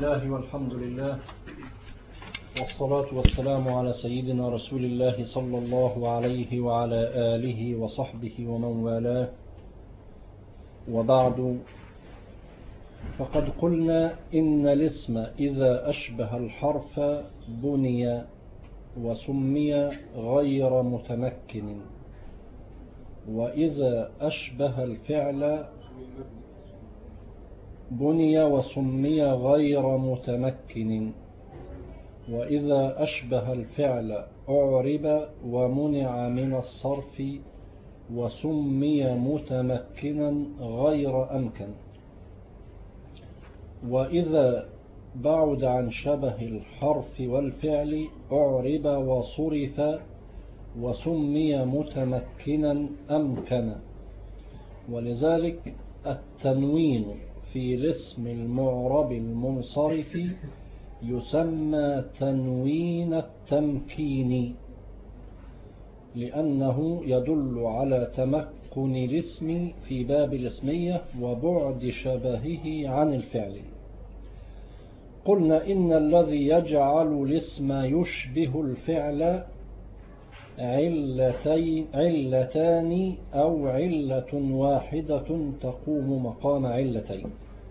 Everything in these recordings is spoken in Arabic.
الله والحمد لله والصلاة والسلام على سيدنا رسول الله صلى الله عليه وعلى آله وصحبه ومن والاه، وبعد. فقد قلنا إن الاسم إذا أشبه الحرف بني وسمي غير متمكن، وإذا أشبه الفعل بني وسمي غير متمكن، وإذا أشبه الفعل أعرب ومنع من الصرف وسمي متمكنا غير أمكن، وإذا بعد عن شبه الحرف والفعل أعرب وصرف وسمي متمكنا أمكن. ولذلك التنوين في الاسم المعرب المنصرف يسمى تنوين التمكين، لأنه يدل على تمكن الاسم في باب الاسمية وبعد شبهه عن الفعل. قلنا إن الذي يجعل الاسم يشبه الفعل علتان أو علة واحدة تقوم مقام علتين.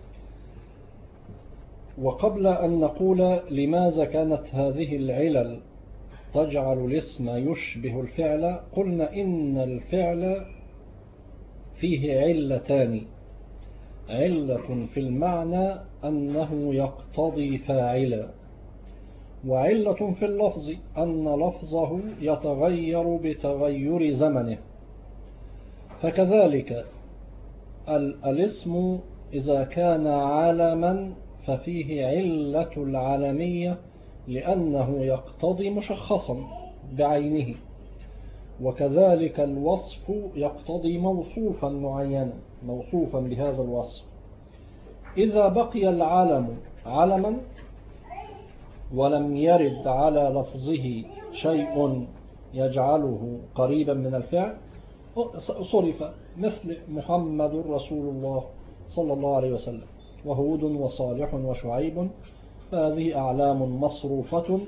وقبل أن نقول لماذا كانت هذه العلل تجعل الاسم يشبه الفعل، قلنا إن الفعل فيه علتان: علة في المعنى أنه يقتضي فاعلا، وعلة في اللفظ أن لفظه يتغير بتغير زمنه. فكذلك الاسم إذا كان علما ففيه علة العلمية لأنه يقتضي مشخصا بعينه، وكذلك الوصف يقتضي موصوفا معينا موصوفا بهذا الوصف. إذا بقي العلم علما ولم يرد على لفظه شيء يجعله قريبا من الفعل صرف، مثل محمد رسول الله صلى الله عليه وسلم وهود وصالح وشعيب، فهذه أعلام مصروفة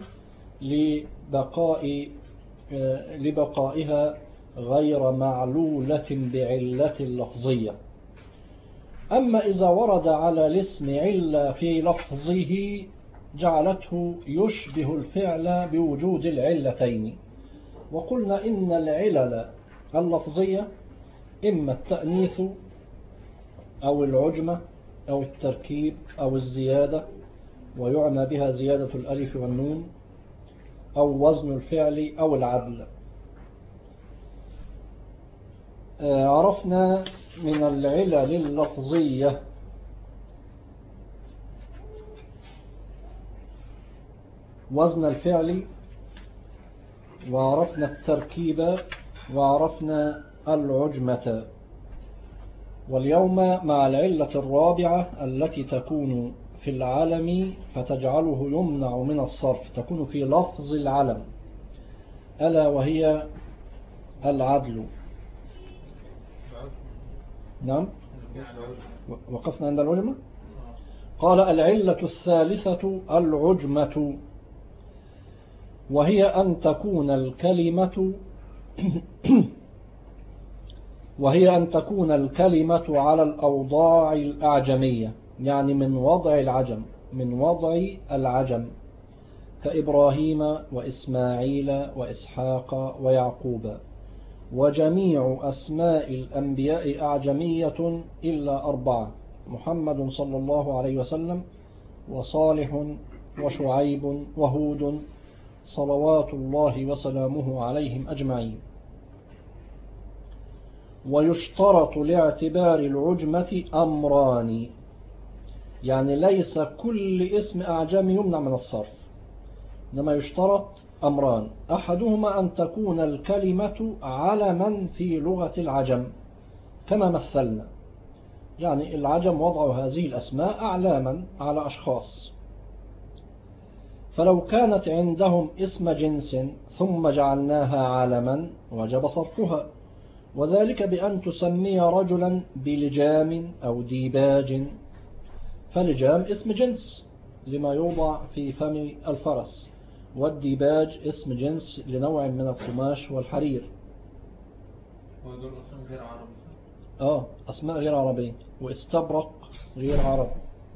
لبقائها غير معلولة بعلة لفظية. أما إذا ورد على الاسم علة في لفظه جعلته يشبه الفعل بوجود العلتين. وقلنا إن العلل اللفظية إما التأنيث أو العجمة أو التركيب أو الزيادة، ويعنى بها زيادة الألف والنون، أو وزن الفعل أو العدل. عرفنا من العلل اللفظية وزن الفعل، وعرفنا التركيب، وعرفنا العجمة. واليوم مع العلة الرابعة التي تكون في العلم فتجعله يمنع من الصرف، تكون في لفظ العلم، ألا وهي العدل. نعم، وقفنا عند العجمة. قال: العلة الثالثة العجمة، وهي أن تكون الكلمة على الأوضاع الأعجمية، يعني من وضع العجم، كإبراهيم وإسماعيل وإسحاق ويعقوب. وجميع أسماء الأنبياء أعجمية إلا 4: محمد صلى الله عليه وسلم، وصالح، وشعيب، وهود، صلوات الله وسلامه عليهم أجمعين. ويشترط لاعتبار العجمة أمران، يعني ليس كل اسم أعجمي يمنع من الصرف، إنما يشترط أمران: أحدهما أن تكون الكلمة علما في لغة العجم كما مثلنا، يعني العجم وضعوا هذه الأسماء أعلاما على أشخاص، فلو كانت عندهم اسم جنس ثم جعلناها علما وجب صرفها، وذلك بأن تسمي رجلا بلجام أو ديباج، فلجام اسم جنس لما يوضع في فم الفرس، والديباج اسم جنس لنوع من القماش والحرير. ودول أصلا غير عربي. أسماء غير عربية، واستبرق غير عربي.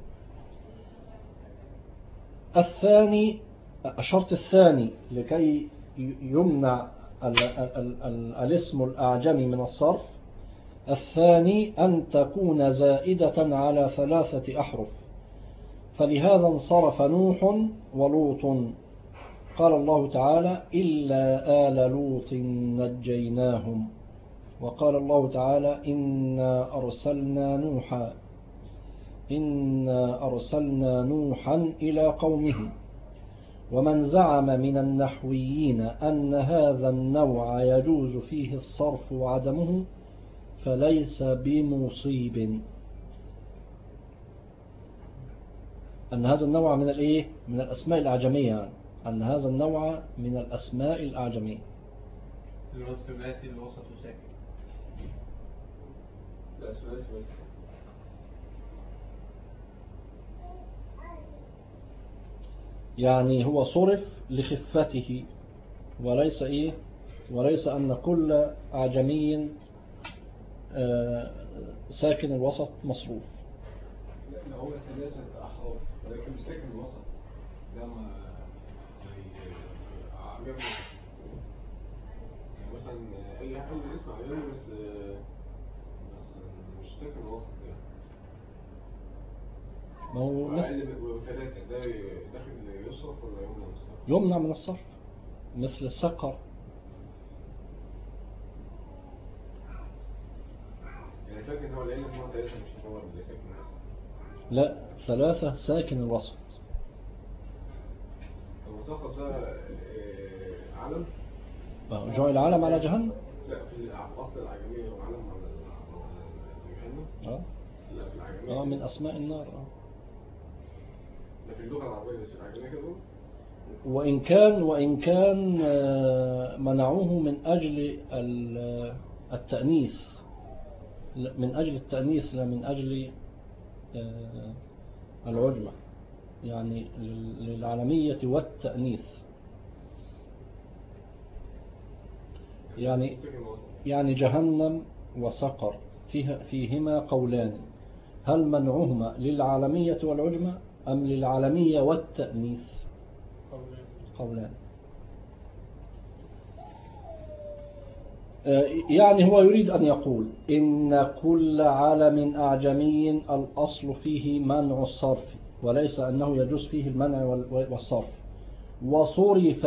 الثاني، الشرط الثاني لكي يمنع الاسم الأعجمي من الصرف، الثاني أن تكون زائدة على 3 أحرف، فلهذا انصرف نوح ولوط. قال الله تعالى إلا آل لوط نجيناهم. وقال الله تعالى إنا أرسلنا نوحا إلى قومه. ومن زعم من النحويين أن هذا النوع يجوز فيه الصرف وعدمه فليس بمصيب. أن هذا النوع من من الأسماء الأعجمية، يعني أن هذا النوع من الأسماء الأعجمية. الوصف ماتي الوسط ساكن. لا ثلاثي بس. يعني هو صرف لخفته، وليس أن كل أعجمي ساكن الوسط مصروف. لا هو 3 أحرف ولكن ساكن الوسط ده ما عجبني. يعني مثلا أي اسم عجبني بس مش ساكن الوسط يعني. ما هو وثلاثة ده داخل يصرف ولا يمنع من الصرف؟ يمنع من الصرف، مثل السقر. يعني فاكر هو لأن هو 3 مش هو اللي ساكن الوسط. لا 3 ساكن الوسط. المسقط ده علم؟ جعل علم على جهنم؟ لا في الأصل العجمية هو علم على جهنم. لا في العجمية من أسماء النار. ده في اللغة العربية بس العجمية كده. وإن كان منعوه من أجل التأنيث، من أجل التأنيث لا من أجل العجمة، يعني للعالمية والتأنيث. يعني جهنم وسقر فيهما قولان، هل منعهما للعالمية والعجمة أم للعالمية والتأنيث؟ قولان. يعني هو يريد أن يقول إن كل عالم أعجمي الأصل فيه منع الصرف، وليس أنه يجوز فيه المنع والصرف. وصرف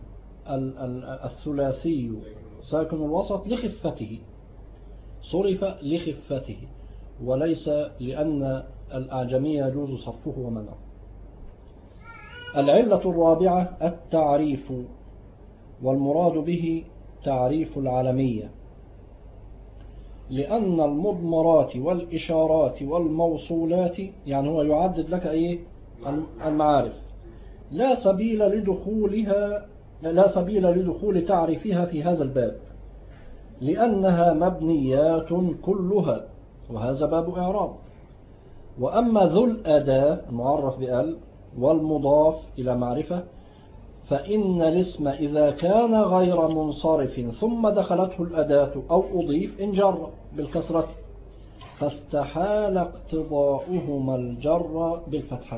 الثلاثي ساكن الوسط لخفته، صرف لخفته وليس لأن الأعجمي يجوز صرفه ومنعه. العلة الرابعة التعريف، والمراد به تعريف العالمية، لأن المضمرات والإشارات والموصولات، يعني هو يعدد لك المعارف، لا سبيل لدخول تعريفها في هذا الباب، لأنها مبنيات كلها، وهذا باب إعراب. وأما ذو الأداة المعرف بأل والمضاف إلى معرفة، فإن الاسم إذا كان غير منصرف ثم دخلته الأداة أو أضيف انجر بالكسرة، فاستحال اقتضاؤهما الجر بالفتحة،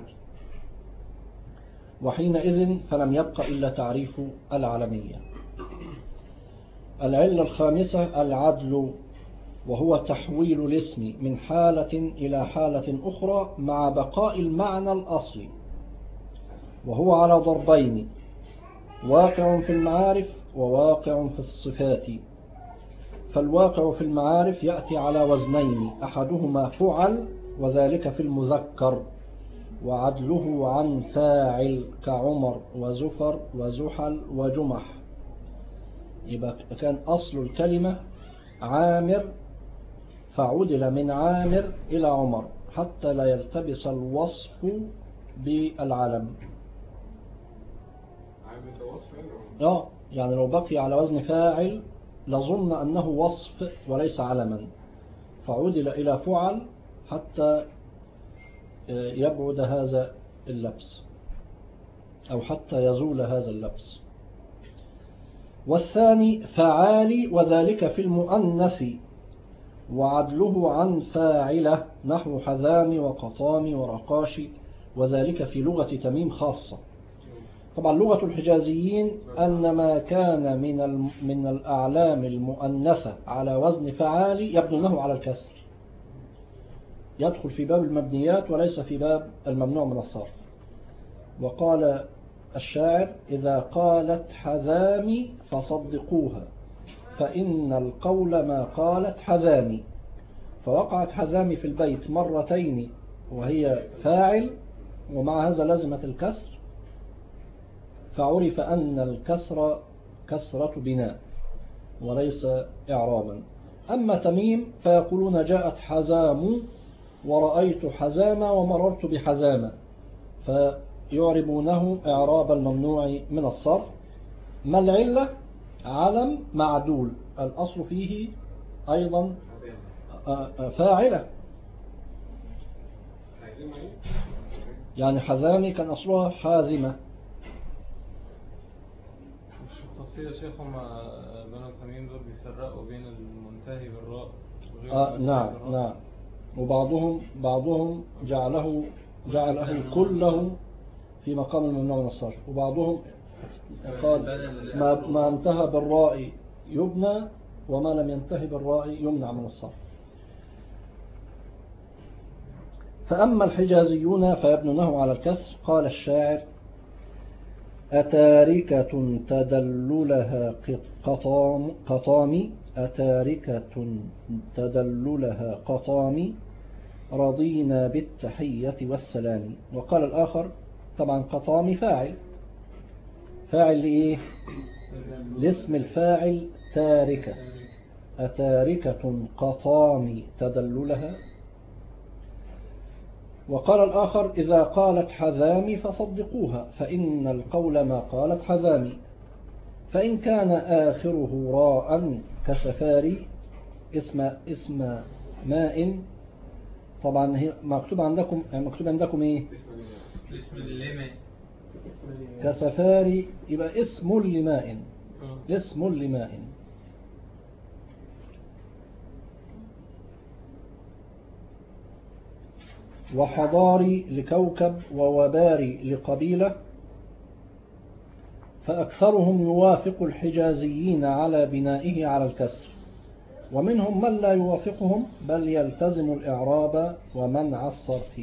وحينئذ فلم يبق إلا تعريف العالمية. العلة الخامسة العدل، وهو تحويل الاسم من حالة إلى حالة أخرى مع بقاء المعنى الأصلي، وهو على ضربين: واقع في المعارف وواقع في الصفات. فالواقع في المعارف يأتي على وزنين، أحدهما فعل وذلك في المذكر، وعدله عن فاعل كعمر وزفر وزحل وجمح. يبقى كان أصل الكلمة عامر، فعدل من عامر إلى عمر حتى لا يلتبس الوصف بالعلم. يعني لو بقي على وزن فاعل لظن أنه وصف وليس علما، فعدل إلى فعل حتى يبعد هذا اللبس أو حتى يزول هذا اللبس. والثاني فعالي، وذلك في المؤنث وعدله عن فاعلة نحو حذام وقطام ورقاش، وذلك في لغة تميم خاصة. طبعا لغة الحجازيين أن ما كان من الأعلام المؤنثة على وزن فعالي يبنونه على الكسر، يدخل في باب المبنيات وليس في باب الممنوع من الصرف. وقال الشاعر: إذا قالت حذامي فصدقوها فإن القول ما قالت حذامي. فوقعت حذامي في البيت مرتين وهي فاعل، ومع هذا لازمت الكسر، فعرف أن الكسر كسرة بناء وليس إعرابا. أما تميم فيقولون جاءت حزام ورأيت حزام ومررت بحزام، فيعربونه إعراب الممنوع من الصرف. ما العلة؟ علم معدول، الأصل فيه أيضا فاعلة، يعني حزامي كان أصلها حازمة. مش التفصيل يا شيخ، هم بنو تميم دول بيفرقوا بين المنتهي بالراء وغير نعم نعم، وبعضهم جعله كله في مقام الممنوع من الصرف، وبعضهم قال ما انتهى بالراء يبنى وما لم ينتهي بالراء يمنع من الصرف. فأما الحجازيون فيبنونه على الكسر. قال الشاعر: أتاركة تدللها قطام، أتاركة تدللها قطام، رضينا بالتحية والسلام. وقال الآخر: طبعا قطام فاعل لإيه؟ لاسم الفاعل تاركة، أتاركة قطام تدللها. وقال الآخر: إذا قالت حذامي فصدقوها فإن القول ما قالت حذامي. فإن كان آخره راء كسفاري اسم ماء، طبعا هي مكتوب عندكم ايه؟ اسم اللماء كسفاري، يبقى اسم لماء، اسم لماء. وحضاري لكوكب ووباري لقبيلة، فأكثرهم يوافق الحجازيين على بنائه على الكسر، ومنهم من لا يوافقهم بل يلتزم الإعراب ومنع الصرف.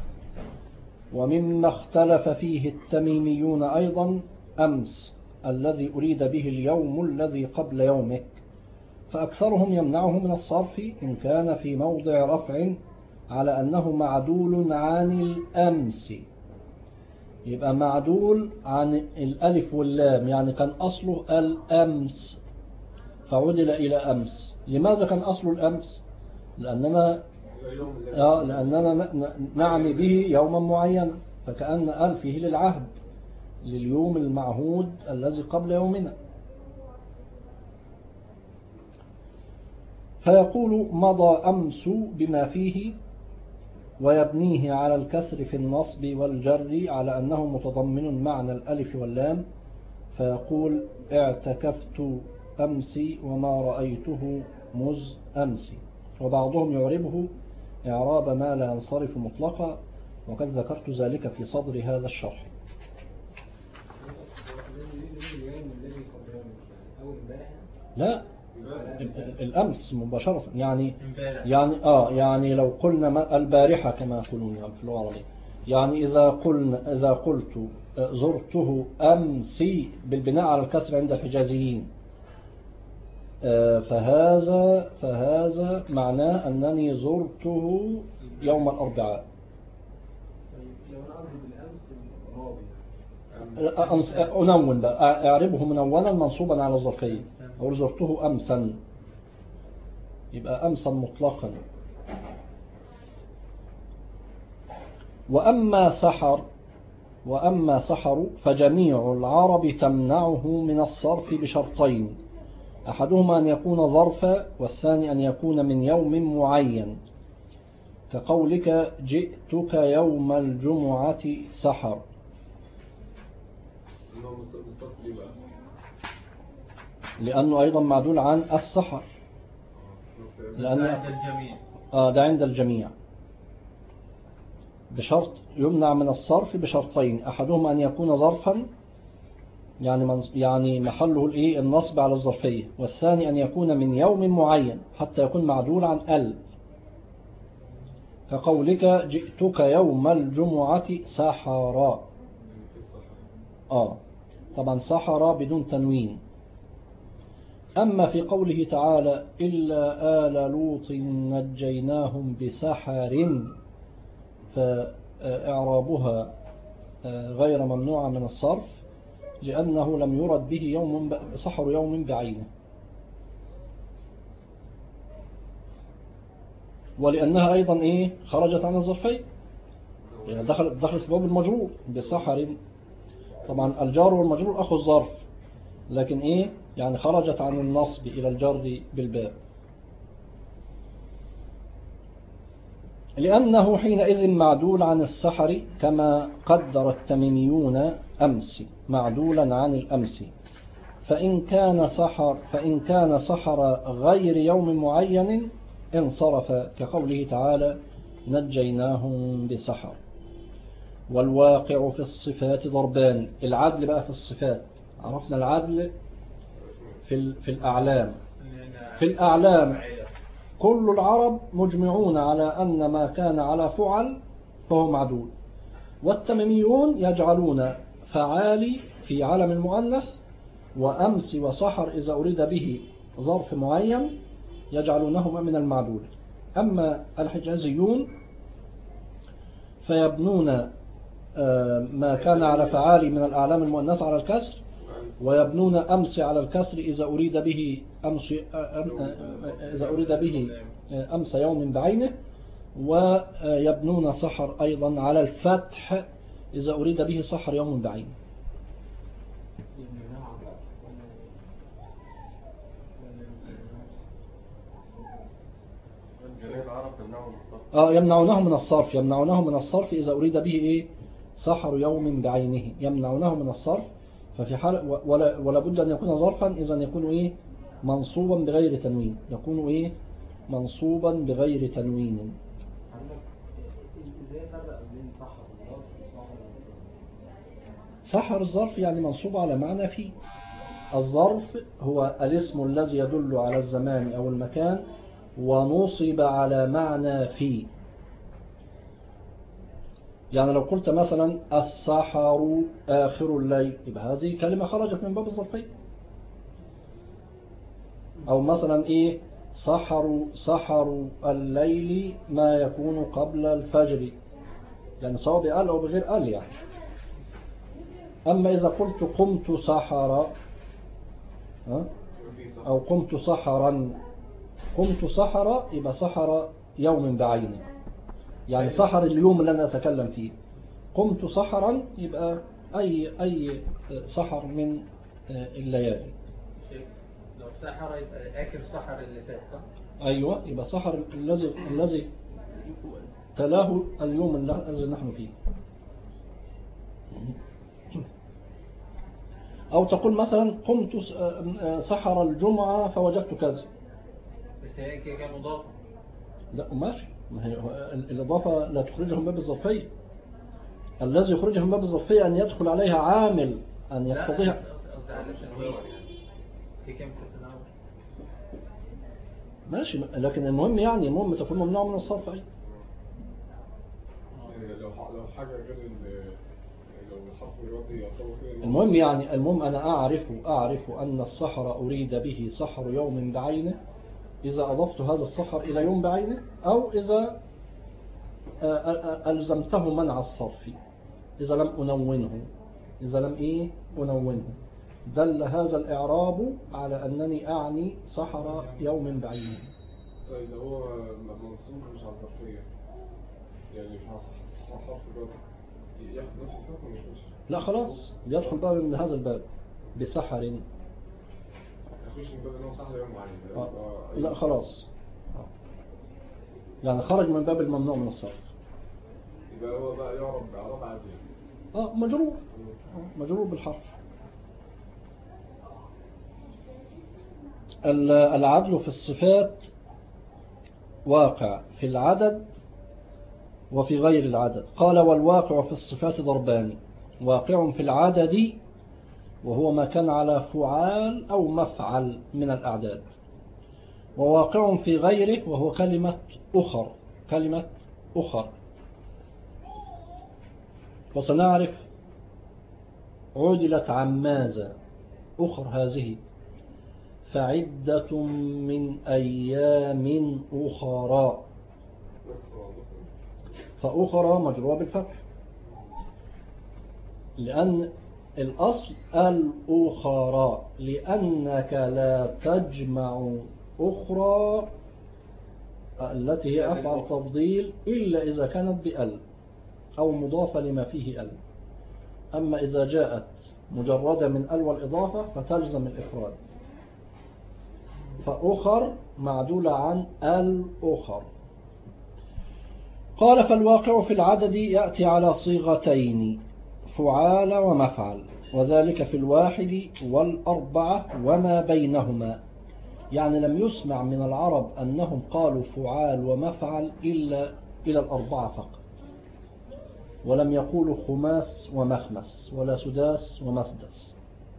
ومما اختلف فيه التميميون أيضا أمس الذي أريد به اليوم الذي قبل يومك، فأكثرهم يمنعه من الصرف إن كان في موضع رفع على أنه معدول عن الأمس. يبقى معدول عن الألف واللام، يعني كان أصله الأمس فعدل إلى أمس. لماذا كان أصله الأمس؟ لأننا نعني به يوما معينا، فكأن ألفه للعهد، لليوم المعهود الذي قبل يومنا. فيقول مضى أمس بما فيه، ويبنيه على الكسر في النصب والجر على أنه متضمن معنى الألف واللام، فيقول اعتكفت أمسي وما رأيته مذ أمسي. وبعضهم يعربه إعراب ما لا ينصرف مطلقا، وقد ذكرت ذلك في صدر هذا الشرح. لا، الأمس مباشرة، يعني لو قلنا البارحة كما يقولون في اللغة العربية، يعني إذا قلت زرته أمسي بالبناء على الكسر عند الحجازيين، فهذا معناه أنني زرته يوم الأربعاء. أنون بقى، أعربه منونا منصوبا على الظرفية، أقول زرته أمسا، يبقى أمسا مطلقا. وأما سحر فجميع العرب تمنعه من الصرف بشرطين: أحدهما أن يكون ظرفا، والثاني أن يكون من يوم معين. كقولك جئتك يوم الجمعة سحر. لأنه أيضا معدول عن السحر، لأنه عند الجميع. ده عند الجميع بشرط يمنع من الصرف بشرطين، أحدهما أن يكون ظرفا يعني محله النصب على الظرفية، والثاني أن يكون من يوم معين حتى يكون معدول عن ال. كقولك جئتك يوم الجمعة سحرا. طبعا سحرا بدون تنوين. أما في قوله تعالى إلا آل لوط نجيناهم بسحر، فإعرابها غير ممنوعة من الصرف، لأنه لم يرد به سحر يوم بعينه، ولأنها أيضا خرجت عن الظرفية، يعني دخلت في باب المجرور بسحر. طبعا الجار والمجرور أخو الظرف، لكن يعني خرجت عن النصب إلى الجر بالباب، لأنه حينئذ معدول عن السحر كما قدر التميميون أمس معدولا عن الأمس. فإن كان سحر غير يوم معين انصرف، كقوله تعالى نجيناهم بسحر. والواقع في الصفات ضربان. العدل بقى في الصفات، عرفنا العدل في الأعلام. في الأعلام كل العرب مجمعون على أن ما كان على فعل فهو معدول، والتميميون يجعلون فعالي في علم المؤنث وأمس وسحر إذا أريد به ظرف معين يجعلونهما من المعدول. أما الحجازيون فيبنون ما كان على فعالي من الأعلام المؤنثة على الكسر، ويبنون أمس على الكسر إذا أريد به أمس يوم بعينه، ويبنون سحر أيضا على الفتح إذا أريد به سحر يوم بعينه. يمنعونه من الصرف إذا أريد به سحر يوم بعينه، يمنعونه من الصرف. ففي حال ولا بد أن يكون ظرفا، إذا يكون منصوبا بغير تنوين، يكون منصوبا بغير تنوين. سحر الظرف يعني منصوب على معنى فيه. الظرف هو الاسم الذي يدل على الزمان أو المكان ونصب على معنى فيه. يعني لو قلت مثلا السحر آخر الليل، يبقى هذه كلمة خرجت من باب الظرفية. أو مثلا سحر الليل ما يكون قبل الفجر، يعني سواء بقال أو بغير قال يعني. أما إذا قلت قمت سحرا أو قمت سحرا يبقى سحر يوم بعينه، يعني سحر اليوم اللي أنا أتكلم فيه. قمت سحرا يبقى أي سحر من الليالي. لو سحر يبقى آخر سحر اللي فات صح؟ أيوة، يبقى سحر الذي تلاه اليوم الذي نحن فيه. أو تقول مثلا قمت سحر الجمعة فوجدت كذا، بس هي كده مضافة. لا ماشي، ما هي الإضافة لا تخرجهم من باب الظرفية. الذي يخرجهم من باب الظرفية أن يدخل عليها عامل أن يقتضيها. ماشي، لكن المهم تكون ممنوع من الصرف أي. لو حاجة غير لو الحرف الرياضي يعتبر كده. المهم أنا أعرف أن السحر أريد به سحر يوم بعينه إذا أضفت هذا السحر إلى يوم بعينه، أو إذا ألزمته منع الصرف، إذا لم أنونه دل هذا الإعراب على أنني أعني سحر يوم بعينه. طيب هو منصوب مش على الظرفية، يعني حرف الرياضي ياخد نفس الحكم مش؟ لا خلاص، يدخل بقى من هذا الباب بسحر. يخش من باب انه سحر يوم معين. لا خلاص. يعني خرج من باب الممنوع من الصرف. يبقى هو بقى يعرف بإعراب عادي. مجرور. مجرور بالحرف. العدل في الصفات واقع في العدد وفي غير العدد. قال والواقع في الصفات ضربان: واقع في العدد وهو ما كان على فعال أو مفعل من الأعداد، وواقع في غيره وهو كلمة أخر. كلمة أخر. وسنعرف عدلت عن ماذا أخر هذه. فعدة من أيام أخرى. فأخرى مجروة بالفتح، لأن الأصل الأخرى، لأنك لا تجمع أخرى التي هي أفعل تفضيل إلا إذا كانت بأل أو مضافة لما فيه أل. أما إذا جاءت مجردة من أل والإضافة فتلزم الإفراد. فأخر معدولة عن الأخر. قال فالواقع في العدد يأتي على صيغتين: فعال ومفعل، وذلك في الواحد والأربعة وما بينهما. يعني لم يسمع من العرب أنهم قالوا فعال ومفعل إلا إلى الأربعة فقط، ولم يقولوا خماس ومخمس ولا سداس ومسدس.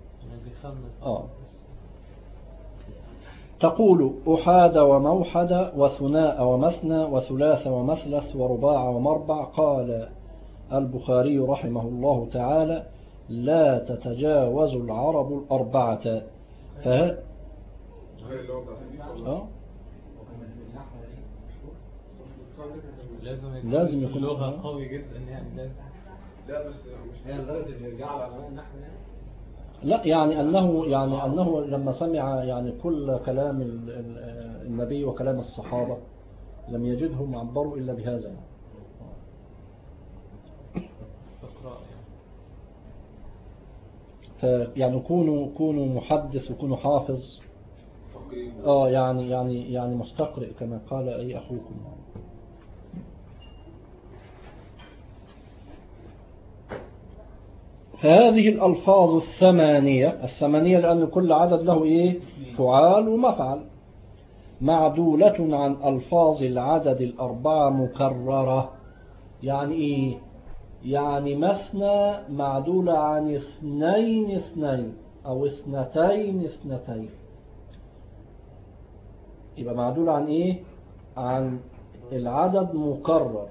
تقول أحاد وموحد وثناء ومثنى وثلاث ومثلث ورباع ومربع. قال البخاري رحمه الله تعالى: لا تتجاوز العرب الأربعة. لازم يكون لغة قوي جدا يعني لازم. لا بس مش هي لدرجة اللي يرجع على النحو يعني. لا، يعني أنه لما سمع يعني كل كلام النبي وكلام الصحابة لم يجدهم عبروا إلا بهذا يعني. يعني كونوا محدث وكونوا حافظ. يعني مستقرئ كما قال أي أخوكم. فهذه الألفاظ الثمانية لأن كل عدد له فعال ومفعل، معدولة عن ألفاظ العدد الأربعة مكررة. يعني يعني مثنى معدولة عن اثنين أو اثنتين. يبقى معدولة عن عن العدد مكرر.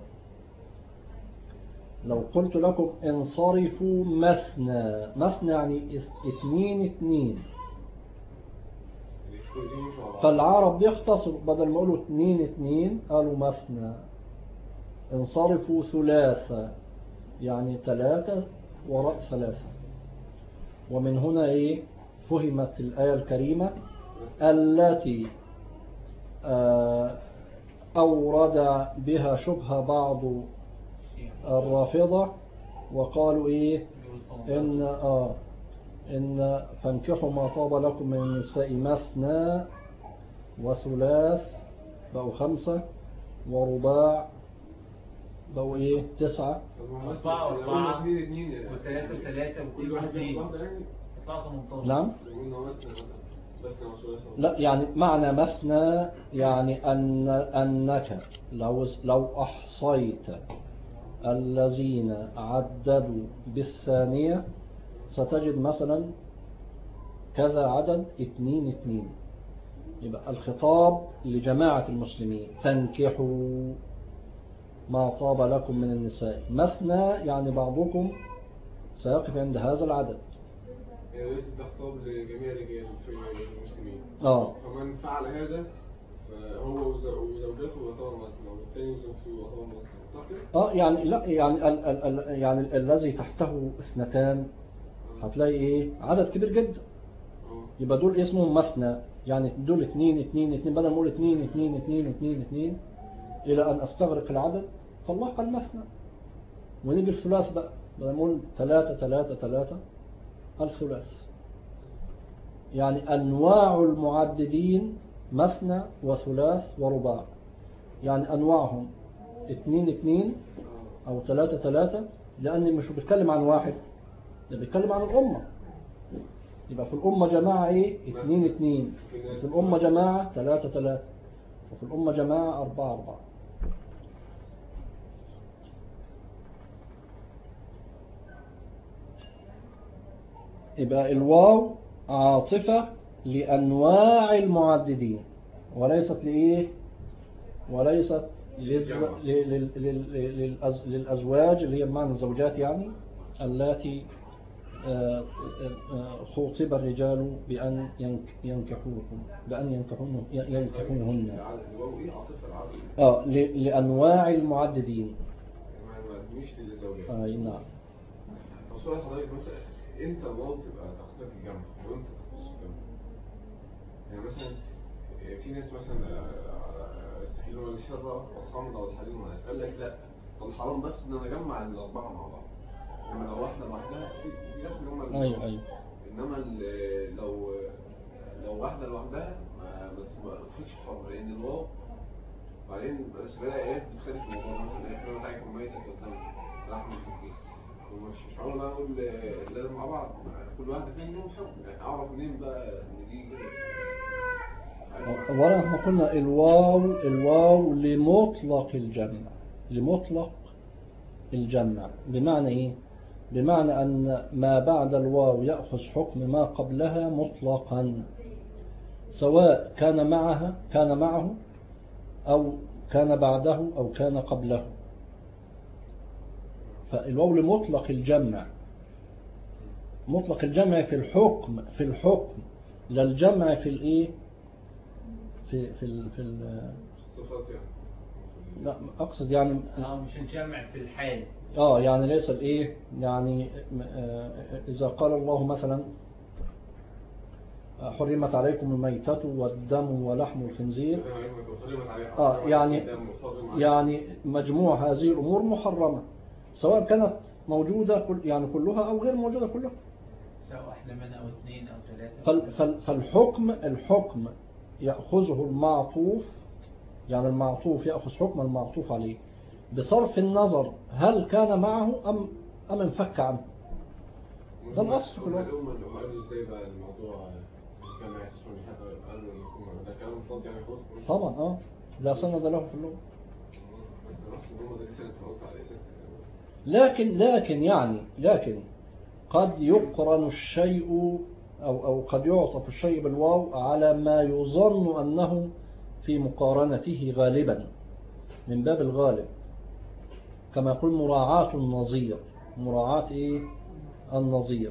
لو قلت لكم انصرفوا مثنى يعني اثنين، فالعرب يختصر بدل ما يقولوا اثنين قالوا مثنى. انصرفوا ثلاثة يعني ثلاثة وراء ثلاثة. ومن هنا فهمت الآية الكريمة التي أورد بها شبه بعض الرافضة وقالوا إن فانكحوا ما طاب لكم من النساء مثنى وثلاث بقوا 5 ورباع بقوا 9. 4 و4 و3 وكل واحد 2 يطلع 18. نعم. لا، يعني معنى مثنى يعني أنك لو أحصيت الذين عددوا بالثانية ستجد مثلا كذا عدد 2. يبقى الخطاب لجماعة المسلمين: فانكحوا ما طاب لكم من النساء مثنى، يعني بعضكم سيقف عند هذا العدد. يعني ده خطاب لجميع رجال المسلمين. فمن فعل هذا فهو وزوجته يعتبر مثنى، والثاني وزوجته يعتبر مثنى. يعني لا، يعني الذي تحته 2 هتلاقي عدد كبير جدا. يبقى دول اسمهم مثنى، يعني دول 2 بدل ما اقول 2 الى ان استغرق العدد، فالله قال مثنى. ونيجي الثلاث بقى بدل ما اقول 3 الثلاث. يعني انواع المعددين مثنى وثلاث ورباع. يعني أنواعهم 2 2 أو 3 3، لأني مش بتكلم عن واحد، ده بيتكلم عن الأمة. يبقى في الأمة جماعة إيه؟ 2 2، في الأمة جماعة 3 3، وفي الأمة جماعة 4 4. يبقى الواو عاطفة لأنواع المعددين، وليست لإيه؟ وليست للأزواج اللي هي بمعنى الزوجات، يعني التي خوطب الرجال بأن ينكحوهم، ينكحوهن. لأنواع المعددين. مش للزوجات. نعم. سؤال حضرتك مثلا امتى الواو تبقى تقتضي الجمع وامتى تخص الجمع؟ يعني مثلا في ناس مثلا يستحيلون الحرة والخمر والحليم والعسل، قال لك لا، الحرام بس ان انا اجمع الاربعه مع بعض، انما لو واحده لوحدها في ناس اللي هم ايوه انما لو واحده لوحدها ما تخش حرام، لان الواو بعدين بس بقى ايات بتخالف الموضوع. مثلا ايه كلمه عليكم ميتة قدام لحم الخنزير، مش معقول بقى اقول لازم مع بعض كل واحده فيهم لهم حكم، يعني اعرف منين بقى ان دي كده؟ اولا احنا قلنا الواو لمطلق الجمع، لمطلق الجمع. بمعنى ايه؟ بمعنى ان ما بعد الواو يأخذ حكم ما قبلها مطلقا، سواء كان معه او كان بعده او كان قبله. فالواو لمطلق الجمع، مطلق الجمع في الحكم لا الجمع في الايه، في الصفات يعني. لا اقصد يعني مش الجمع في الحال. يعني ليس الايه، يعني اذا قال الله مثلا حرمت عليكم الميتة والدم ولحم الخنزير، يعني مجموع هذه الامور محرمة، سواء كانت موجودة يعني كلها او غير موجودة كلها، سواء واحدة منها او 2 أو 3. فالحكم يأخذه المعطوف، يعني المعطوف يأخذ حكم المعطوف عليه بصرف النظر هل كان معه أم انفك عنه. ده الأصل في الوقت. طبعا لا سند له في اللغة. لكن قد يقرن الشيء أو قد يعطف الشيء بالواو على ما يظن أنه في مقارنته غالبا من باب الغالب، كما يقول مراعاة النظير، مراعاة النظير.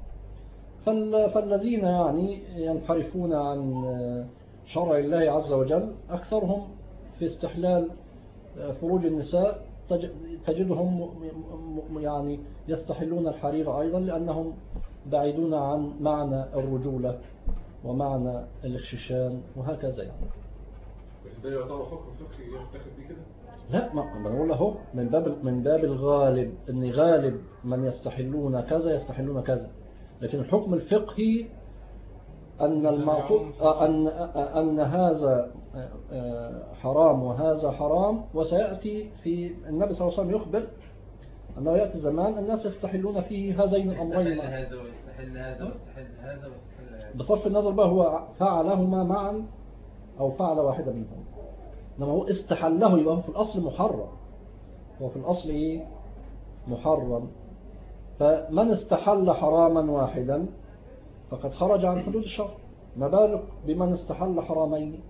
فالذين يعني ينحرفون عن شرع الله عز وجل أكثرهم في استحلال فروج النساء تجدهم يعني يستحلون الحرير أيضا، لأنهم بعيدون عن معنى الرجولة ومعنى الاخششان وهكذا يعني. بس ده يعتبر حكم فقهي يتاخد بيه كده؟ لا، ما بنقول له من باب الغالب، ان غالب من يستحلون كذا يستحلون كذا، لكن الحكم الفقهي ان المعطوف ان هذا حرام وهذا حرام. وسياتي في النبي صلى الله عليه وسلم يخبر انه ياتي زمان الناس يستحلون فيه هذين الامرين، هذا ويستحل هذا ويستحل هذا ويستحل، بصرف النظر بقى هو فعلهما معا او فعل واحدا منهم. انما هو استحله يبقى هو في الاصل محرم، هو في الاصل محرم. فمن استحل حراما واحدا فقد خرج عن حدود الشرع، ما بالك بمن استحل حرامين.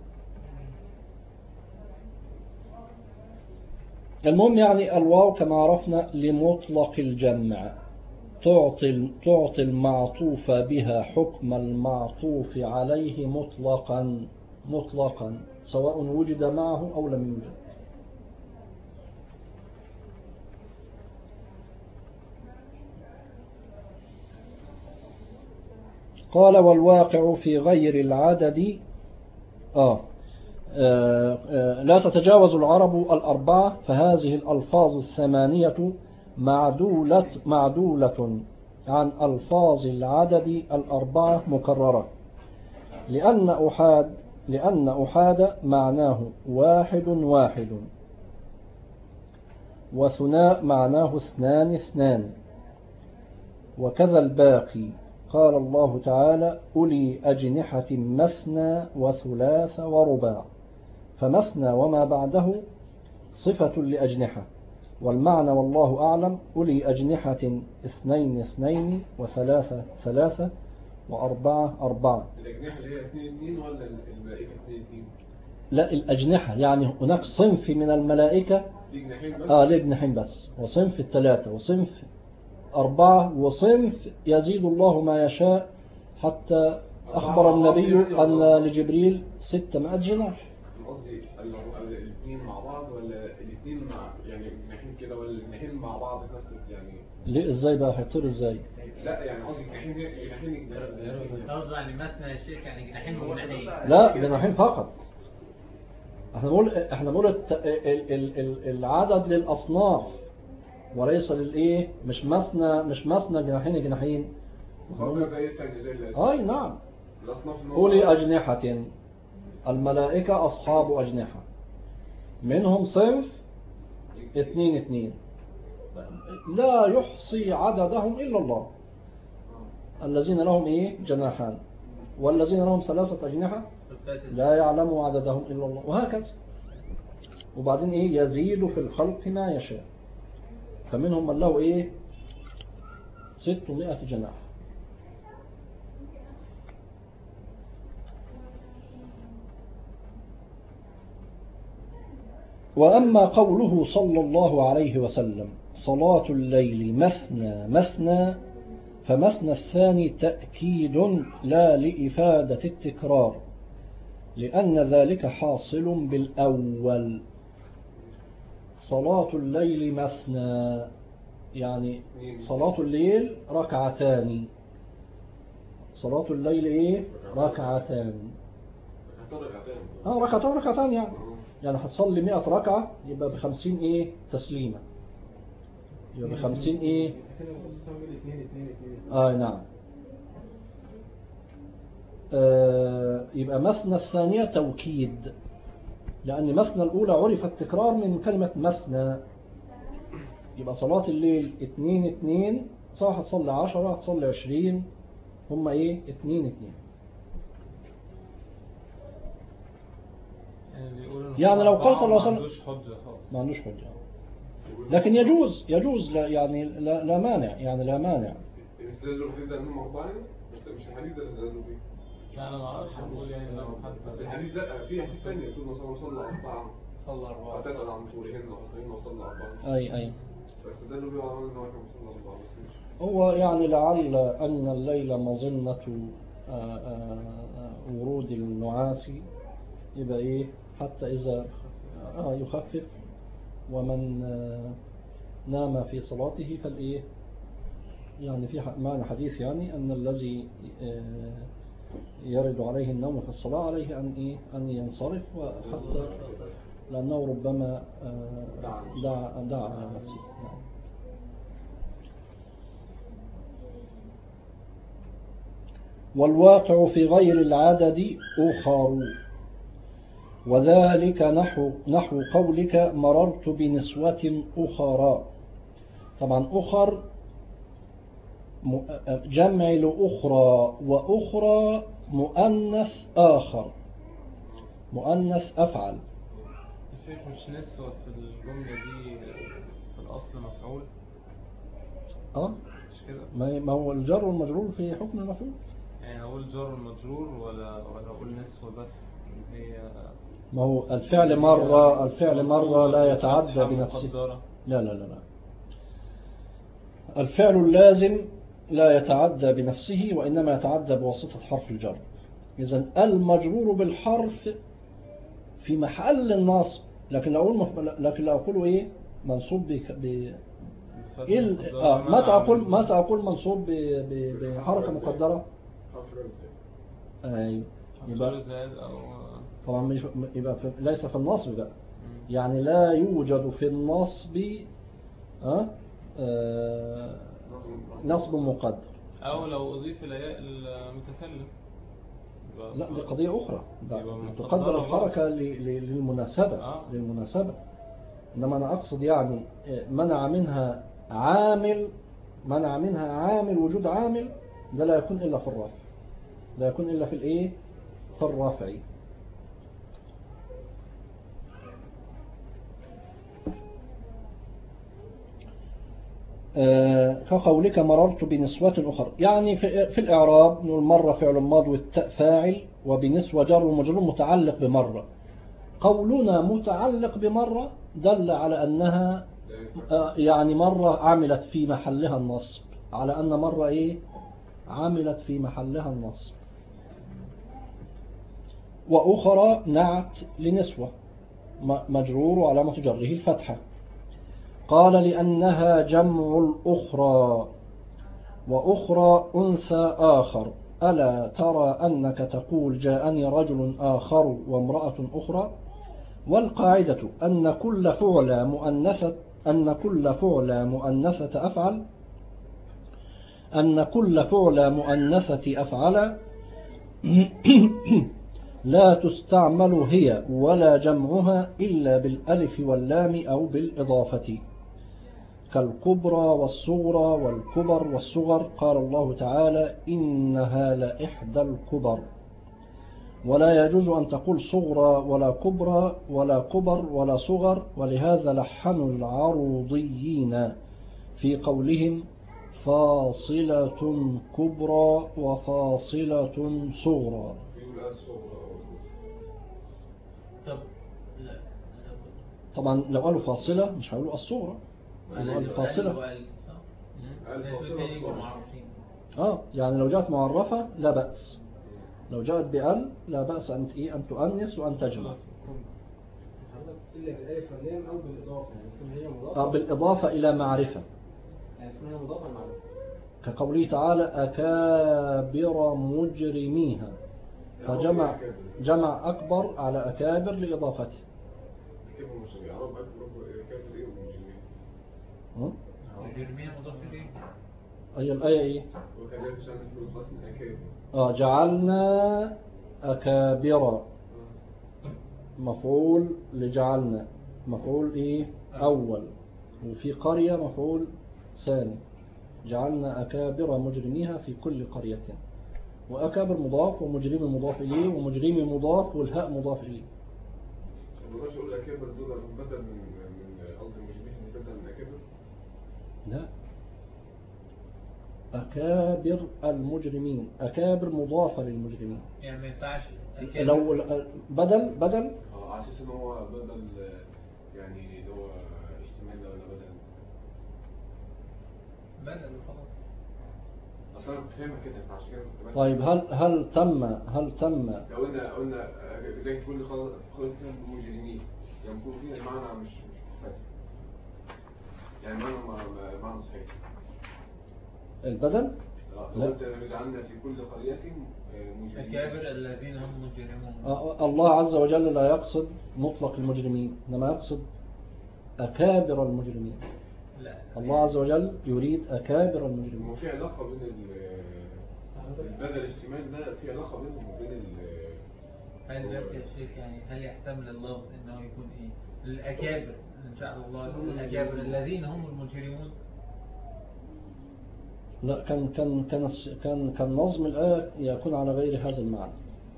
المهم يعني الواو كما عرفنا لمطلق الجمع، تعطي المعطوف بها حكم المعطوف عليه مطلقا سواء وجد معه أو لم يوجد. قال والواقع في غير العدد لا تتجاوز العرب 4، فهذه الألفاظ 8 معدولة عن ألفاظ العدد 4 مكررة، لأن أحاد لأن أحاد معناه واحد واحد، وثناء معناه اثنان اثنان، وكذا الباقي. قال الله تعالى أولي أجنحة مثنى وثلاث ورباع، فمثنى وما بعده صفة لأجنحة، والمعنى والله أعلم أولي أجنحة اثنين اثنين وثلاثة ثلاثة وأربعة أربعة. الأجنحة اللي هي 2 ولا الملائكة 2؟ لا، الأجنحة يعني هناك صنف من الملائكة ليه جناحين بس؟ ليه جناحين بس، وصنف الثلاثة، وصنف أربعة، وصنف يزيد الله ما يشاء، حتى أخبر النبي أن لجبريل 600 جناح. قصدي الاثنين مع بعض ولا الاثنين مع يعني جناحين كده، ولا الاثنين مع بعض في نفس يعني؟ ليه ازاي بقى هيطير ازاي؟ لا يعني قصدي جناحين قصدي يعني مثنى الشيخ يعني جناحين وجناحين. لا، جناحين فقط. احنا بنقول العدد للأصناف وليس للايه، مش مثنى جناحين جناحين. اي نعم. أولي أجنحة، الملائكة أصحاب أجنحة، منهم صنف 2 2 لا يحصي عددهم إلا الله، الذين لهم إيه جناحان، والذين لهم 3 أجنحة لا يعلم عددهم إلا الله، وهكذا. وبعدين إيه يزيد في الخلق ما يشاء، فمنهم من له إيه 600 جناح. وأما قوله صلى الله عليه وسلم صلاة الليل مثنى مثنى، فمثنى الثاني تأكيد لا لإفادة التكرار، لأن ذلك حاصل بالأول. صلاة الليل مثنى يعني صلاة الليل ركعتان. صلاة الليل إيه ركعتان. ركعتان يعني هتصلي 100 ركعة يبقى ب50 إيه تسليمة، يبقى ب50 إيه نعم. يبقى مثنى الثانية توكيد، لأن مثنى الأولى عرف التكرار من كلمة مثنى. يبقى صلاة الليل 2 2، صح هتصلي 10 هتصلي 20، هم إيه 2 2. يعني لو قال صلى الله عليه وسلم ما عندوش حجة، لكن يجوز لا يعني لا مانع، يعني لا مانع. استدلوا في ده انهم اربعه، مش الحديث ده اللي استدلوا فيه. لا انا ما اعرفش اقول يعني لو حد الحديث ده في حديث ثاني يقول صلى 4 وتسأل عن طولهن وحسنهن وصلى 4. اي فاستدلوا بيه على انه كان صلى 4 بس. هو يعني لعل ان الليل مظنة ورود النعاس، يبقى ايه حتى اذا يخفف، ومن نام في صلاته فالايه يعني في معنى حديث يعني أن الذي يرد عليه النوم في الصلاة عليه أن ينصرف، وحتى لأنه ربما دعا على نفسه. والواقع في غير العدد أخر، وذلك نحو قولك مررت بنسوة أخرى. طبعا أخر جمع لأخرى، وأخرى مؤنث آخر، مؤنث أفعل. الشيخ مش نسوة في الجملة دي في الأصل مفعول؟ مش كده؟ ما هو الجر والمجرور في حكم المفعول. يعني أقول جر والمجرور ولا أقول نسوة بس؟ هي ما هو الفعل مرة لا يتعدى بنفسه. لا الفعل اللازم لا يتعدى بنفسه، وإنما يتعدى بواسطة حرف الجر. إذن المجرور بالحرف في محل النصب، لكن لو أقول إيه منصوب متى أقول منصوب بحركة مقدرة؟ يبقى طبعا يبقى ليس في النصب بقى، يعني لا يوجد في النصب نصب مقدر. أو لو أضيف إلى ياء المتكلم يبقى لا دي قضية أخرى، يبقى تقدر الحركة للمناسبة للمناسبة. إنما أنا أقصد يعني منع منها عامل وجود عامل، ده لا يكون إلا في الرفع، لا يكون إلا في الإيه؟ في الرفع. كقولك مررت بنسوة أخرى، يعني في الإعراب نقول مرة فعل ماض والتاء فاعل، وبنسوة جر ومجرور متعلق بمرة. قولنا متعلق بمرة دل على أنها يعني مرة عملت في محلها النصب، على أن مرة إيه؟ عملت في محلها النصب. وأخرى نعت لنسوة مجرور وعلامة جره الفتحة. قال لأنها جمع الأخرى، وأخرى أنثى آخر. ألا ترى أنك تقول جاءني رجل آخر وامرأة أخرى. والقاعدة أن كل فعل مؤنثة أفعل لا تستعمل هي ولا جمعها إلا بالألف واللام أو بالإضافة، كالكبرى والصغرى والكبر والصغر. قال الله تعالى إنها لإحدى الكبر. ولا يجوز أن تقول صغرى ولا كبرى ولا كبر ولا صغر. ولهذا لحنوا العروضيين في قولهم فاصلة كبرى وفاصلة صغرى. طبعا لو قالوا فاصلة مش هيقولوا الصغرى، لو قالوا فاصلة يعني لو جاءت معرفة لا بأس، لو جاءت بأل لا بأس أن تؤنس وأن تجمع. إلا بالألف واللام أو بالإضافة، يعني هي مضافة بالإضافة إلى معرفة، يعني اسمها مضافة المعرفة، كقوله تعالى أكابر مجرميها، فجمع أكبر على أكابر لإضافته. مجرميها مضاف إليه. أي الآية إيه؟ جعلنا أكابر مفعول لجعلنا، مفعول إيه؟ أول، وفي قرية مفعول ثاني. جعلنا أكابر مجرميها في كل قرية. وأكابر مضاف ومجرمي مضاف إليه ومجرمي مضاف والهاء مضاف إليه. مش أقول أكابر دول بدل من قصد المجرمين بدل من أكابر؟ لا، أكابر المجرمين، أكابر مضافة للمجرمين، يعني ما ينفعش لو بدل على أساس إن هو بدل، يعني اللي هو اشتمال ولا بدل خلاص. أصلا أنا كنت فاهمها كده عشان كده كنت. طيب هل تم لو قلنا زي كل خلط مجرمين يكون فيها معنى مش مختلف، يعني معنى صحيح البدل؟ لا، جعلنا في كل قرية مجرمين أكابر الذين هم مجرمون. الله عز وجل لا يقصد مطلق المجرمين، إنما يقصد أكابر المجرمين. لا، الله عز وجل يريد أكابر المجرمين. وفي علاقة بين البدل الاشتمال ده، في علاقة بينهم وبين هل ده يا شيخ يعني هل يحتمل اللفظ انه يكون ايه الاكابر ان شاء الله الاكابر الذين هم المجرمون؟ لا، كان نظم الآية يكون على غير هذا المعنى.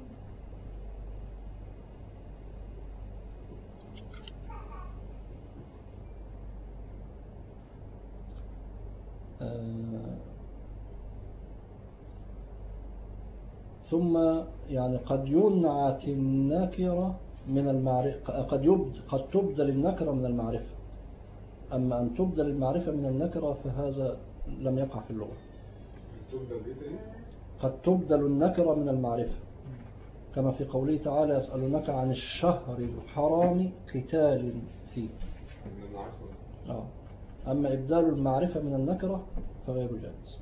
ثم يعني قد ينعت النكرة من المعرفة، قد تبدل النكرة من المعرفة. أما أن تبدل المعرفة من النكرة فهذا لم يقع في اللغة. قد تبدل النكرة من المعرفة، كما في قوله تعالى يسألونك عن الشهر الحرام قتال فيه. أما إبدال المعرفة من النكرة فغير جائز.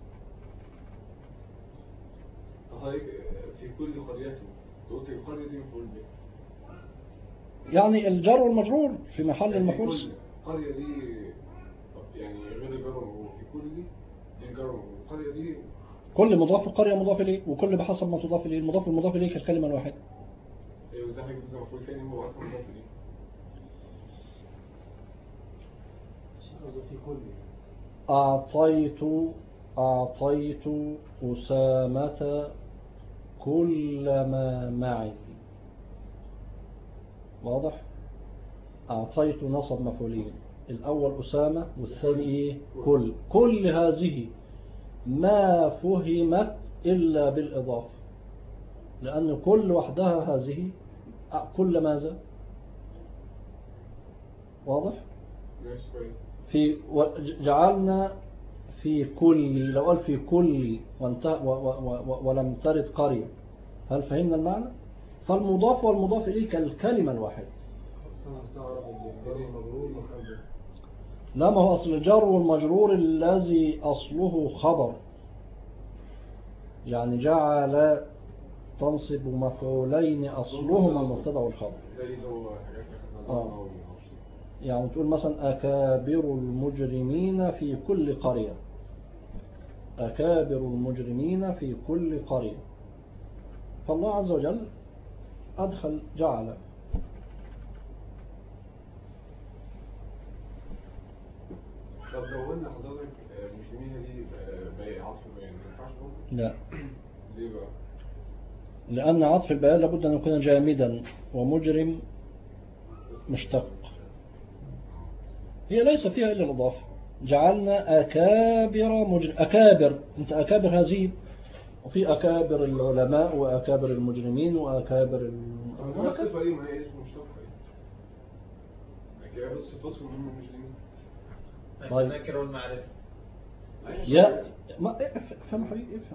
في كل قرية قلت القرية دي مفعول به، يعني الجر والمجرور في محل المفعول. القرية دي يعني غير الجر والمجرور، في كل دي الجر والمجرور. القرية دي كل مضاف القرية مضاف إليه، وكل بحسب ما تضاف إليه. المضاف المضاف إليه كالكلمة الواحدة. ايوه ده هيجيب مفعول ثاني هو اصلا مضاف اليه. قصده في كل أعطيت أسامة كل ما معي. واضح؟ أعطيت نصب مفعولين، الأول أسامة والثاني إيه؟ كل هذه ما فهمت إلا بالإضافة، لأن كل وحدها هذه كل ماذا؟ واضح؟ ماشي كويس. جعلنا في كل، لو قال في كل ولم ترد قرية، هل فهمنا المعنى؟ فالمضاف والمضاف إليه كالكلمة الواحدة. لا، ما هو أصل الجار والمجرور الذي أصله خبر، يعني جعل تنصب مفعولين أصلهما المبتدا والخبر. زي اللي هو حاجات اخذنا يعني تقول مثلا أكابر المجرمين في كل قرية، أكابر المجرمين في كل قرية. فالله عز وجل أدخل جعل. طب لو قلنا حضرتك المسلمين دي بقى عطف بيان ما ينفعش برضه؟ لا. ليه بقى؟ لأن عطف البيان لابد أن يكون جامدا، ومجرم مشتق، هي ليس فيها إلا الإضافة. جعلنا أكابر أكابر، أنت أكابر هذه، وفي أكابر العلماء وأكابر المجرمين وأكابر الصفة دي ما هي اسم مشتق. أكابر صفتهم هم المسلمين. طيب. النكر والمعرفة. يا ما افهم حبيبي افهم.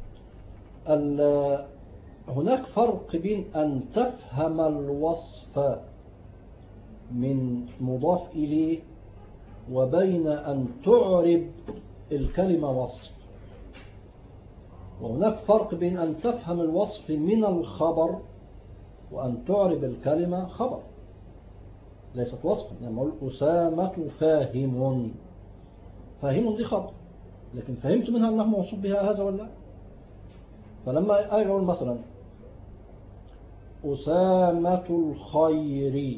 هناك فرق بين أن تفهم الوصف من مضاف إليه وبين أن تعرب الكلمة وصف. وهناك فرق بين أن تفهم الوصف من الخبر وأن تعرب الكلمة خبر، ليست وصفا. يعني أقول أسامة فاهم، فاهم دي خبر، لكن فهمت منها أنه موصوف بها هذا ولا. فلما أقول مثلا أسامة الخير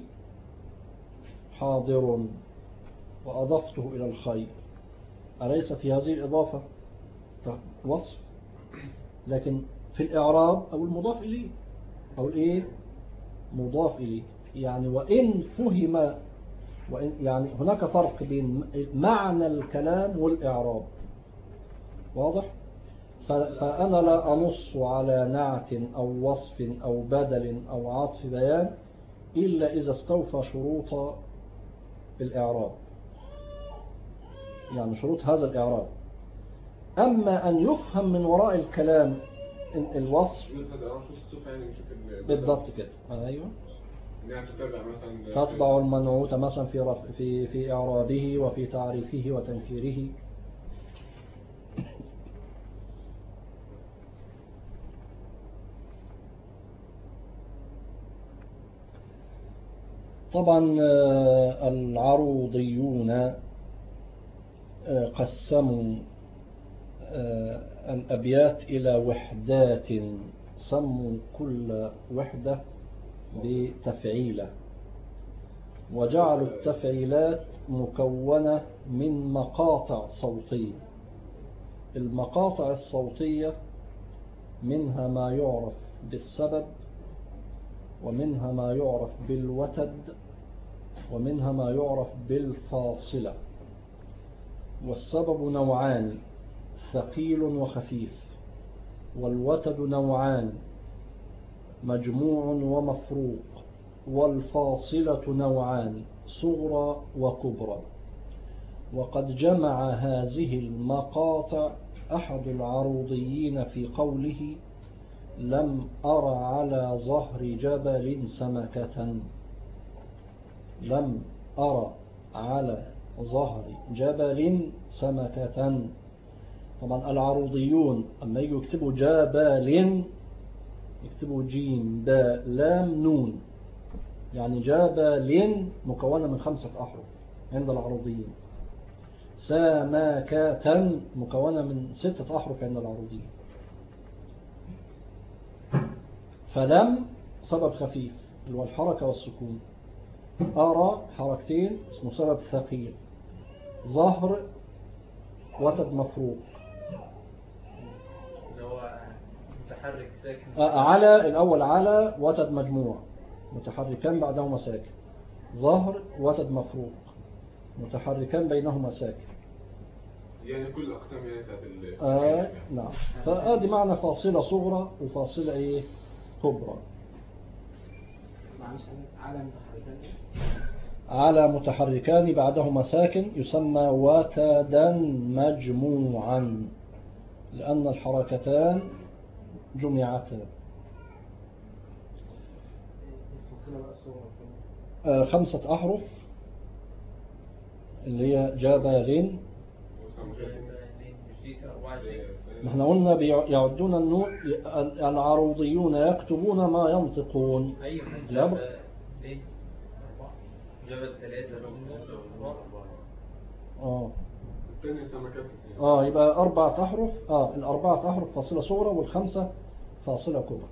حاضر وأضفته إلى الخير، أليس في هذه الإضافة وصف؟ لكن في الإعراب أو المضاف إليه أو الإيه مضاف إليه. يعني وإن فهم، يعني هناك فرق بين معنى الكلام والإعراب. واضح؟ فأنا لا أنص على نعت أو وصف أو بدل أو عطف بيان إلا إذا استوفى شروط الإعراب، يعني شروط هذا الإعراب. أما أن يفهم من وراء الكلام الوصف بالضبط كده. أيوة. تتبع المنعوت مثلا في إعرابه وفي تعريفه وتنكيره. طبعا العروضيون قسموا الأبيات إلى وحدات، سموا كل وحدة بتفعيلة، وجعلوا التفعيلات مكونة من مقاطع صوتية. المقاطع الصوتية منها ما يعرف بالسبب، ومنها ما يعرف بالوتد، ومنها ما يعرف بالفاصلة. والسبب نوعان، ثقيل وخفيف، والوتد نوعان، مجموع ومفروق، والفاصلة نوعان، صغرى وكبرى. وقد جمع هذه المقاطع أحد العروضيين في قوله لم أر على ظهر جبل سمكة. لم أر على ظهر جبل سمكة. طبعا العروضيون أما يجوا يكتبوا جبل يكتبوا جيم باء لام نون، يعني جبل مكونة من 5 أحرف عند العروضيين. سمكة مكونة من 6 أحرف عند العروضية. فلم سبب خفيف اللي هو الحركة والسكون. أرى حركتين اسمه سبب ثقيل. ظهر وتد مفروق. اللي هو متحرك ساكن. على الأول على وتد مجموع متحركان بعدهما ساكن. ظهر وتد مفروق متحركان بينهما ساكن. يعني كل الأقسام يعني بتاعت نعم. فادي معنى فاصلة صغرى وفاصلة ايه كبرى. معلش على متحركان. على متحركان بعدهما ساكن يسمى وتدا مجموعا لأن الحركتان جمعتان. الفاصلة بقى الصغرى 5 أحرف اللي هي جبل. ما احنا قلنا يعدون النوع العروضيون يكتبون ما ينطقون. جبل 3 الثانية سمكات. يبقى 4 أحرف. ال4 أحرف فاصلة صغرى وال5 فاصلة كبرى.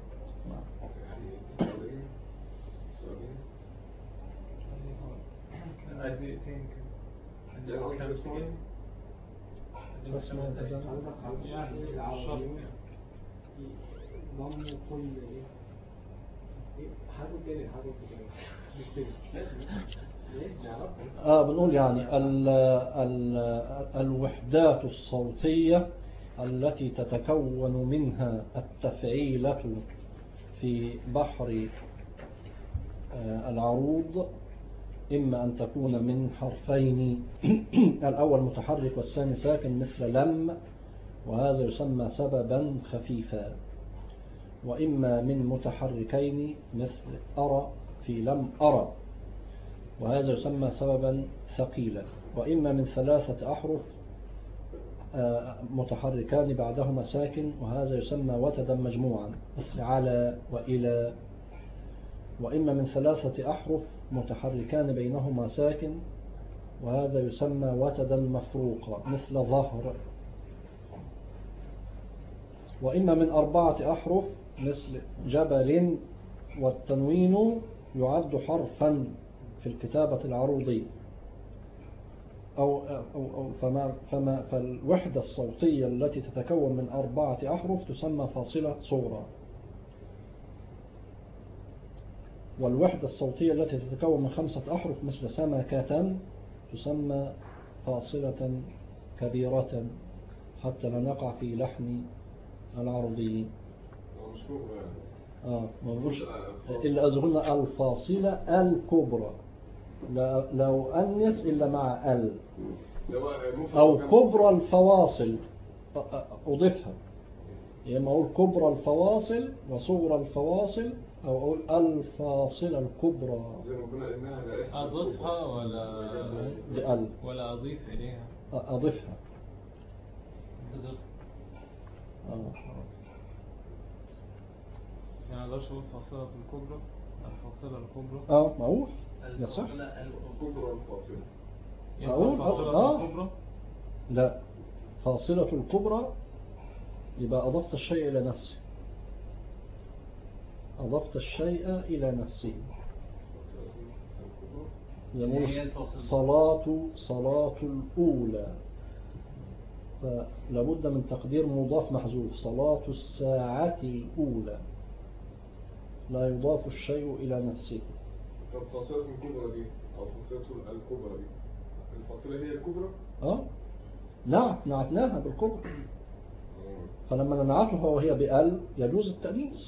بنقول يعني الوحدات الصوتية التي تتكون منها التفعيلة في بحر العروض إما أن تكون من حرفين الأول متحرك والثاني ساكن مثل لم وهذا يسمى سببا خفيفا، وإما من متحركين مثل أرى في لم أرى وهذا يسمى سببا ثقيلا، وإما من 3 أحرف متحركان بعدهما ساكن وهذا يسمى وتدا مجموعا مثل على وإلى، وإما من 3 أحرف متحركان بينهما ساكن وهذا يسمى وتدا مفروقا مثل ظهر، وإما من 4 أحرف مثل جبل والتنوين يعد حرفا في الكتابة العروضية فالوحدة الصوتية التي تتكون من 4 أحرف تسمى فاصلة صغرى، والوحدة الصوتية التي تتكون من 5 أحرف مثل سمكة تسمى فاصلة كبيرة حتى لا نقع في لحن العرضي. ما نقولش إلا أذهلنا الفاصلة الكبرى لا أؤنس إلا مع ال أو كبرى الفواصل أضيفها، يعني أقول كبرى الفواصل وصغرى الفواصل أو أقول الفاصلة الكبرى. أضيفها بأل ولا أضيف إليها؟ أضيفها. يعني أقدرش أقول فاصلة الكبرى الفاصلة الكبرى. معقول يصح؟ الكبرى الفاصلة. أقول فاصلة الكبرى؟ لا، فاصلة الكبرى يبقى أضفت الشيء إلى نفسه، أضفت الشيء إلى نفسه. صلاة الأولى فلابد من تقدير مضاف محذوف، صلاة الساعة الأولى لا يضاف الشيء إلى نفسه. طب فاصلة الكبرى دي أو فاصلة الكبرى دي الفاصلة هي الكبرى؟ نعتناها بالكبرى، فلما ننعتها وهي بأل يجوز التأنيث.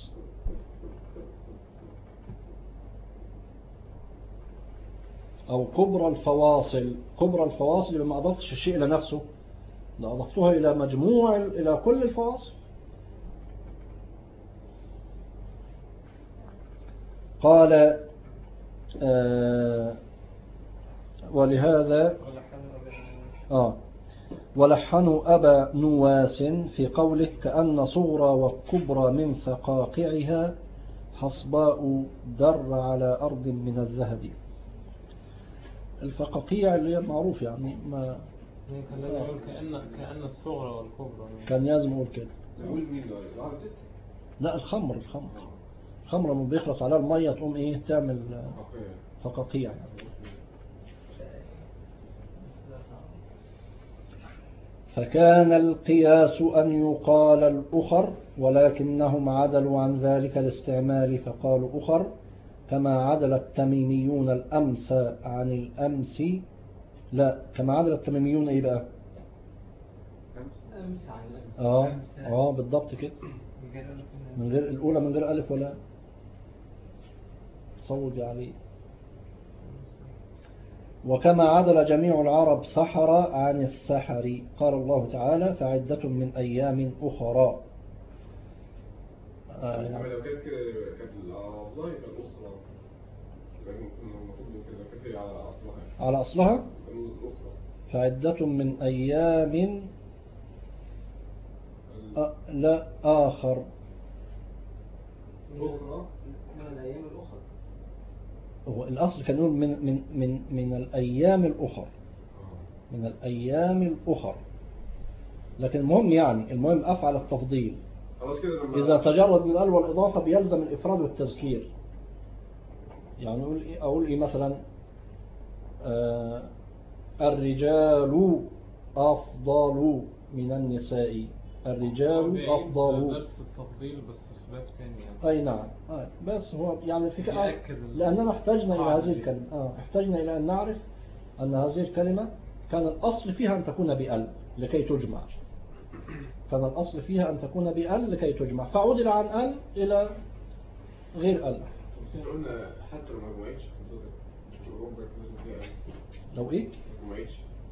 أو كبرى الفواصل بما أضفتش الشيء إلى نفسه، لا أضفتها إلى مجموع إلى كل الفواصل. قال ولهذا ولحنوا أبا نواس في قوله كأن صغرى والكبرى من فقاقعها حصباء در على أرض من الذهب. الفقاقيع اللي هي معروف يعني ما كان لازم يقول كأن الصغرى والكبرى. كان لازم يقول كده. نقول مين ده؟ العرب ست؟ لا الخمر الخمر لما بيخلط عليها المية تقوم ايه تعمل أوكي. فقاقيع يعني. فكان القياس أن يقال الأخر ولكنهم عدلوا عن ذلك الاستعمال فقالوا أخر كما عدل التميميون الأمس عن الأمس. لا كما عدل التميميون ايه بقى؟ أمس عن الأمس. بالضبط كده. من غير الأولى من غير ألف ولا صوت عليه. وكما عدل جميع العرب سحر عن السحر قال الله تعالى فعدة من أيام أخرى. يعني لو كانت كده كانت الأعضاء يبقى الأسرة المفروض كده كانت هي على أصلها. على أصلها الأسرة. فعدة من أيام لا آخر. الأخرى من الأيام الأخرى. هو الأصل كان يقول من الأيام الأخر. من الأيام الأخر. لكن المهم أفعل التفضيل. خلاص كده إذا تجرد من الأل والإضافة بيلزم الإفراد والتذكير. يعني أقول إيه مثلا الرجال أفضل من النساء. الرجال أفضل. درس التفضيل بس في باب ثاني يعني. أي نعم. بس هو يعني في لأننا احتجنا إلى هذه الكلمة. احتجنا إلى أن نعرف أن هذه الكلمة كان الأصل فيها أن تكون بأل لكي تجمع. كان الأصل فيها أن تكون بأل لكي تجمع فعدل عن أل إلى غير أل. قلنا حتى لو ما جمعتش لو إيه؟ ما جمعتش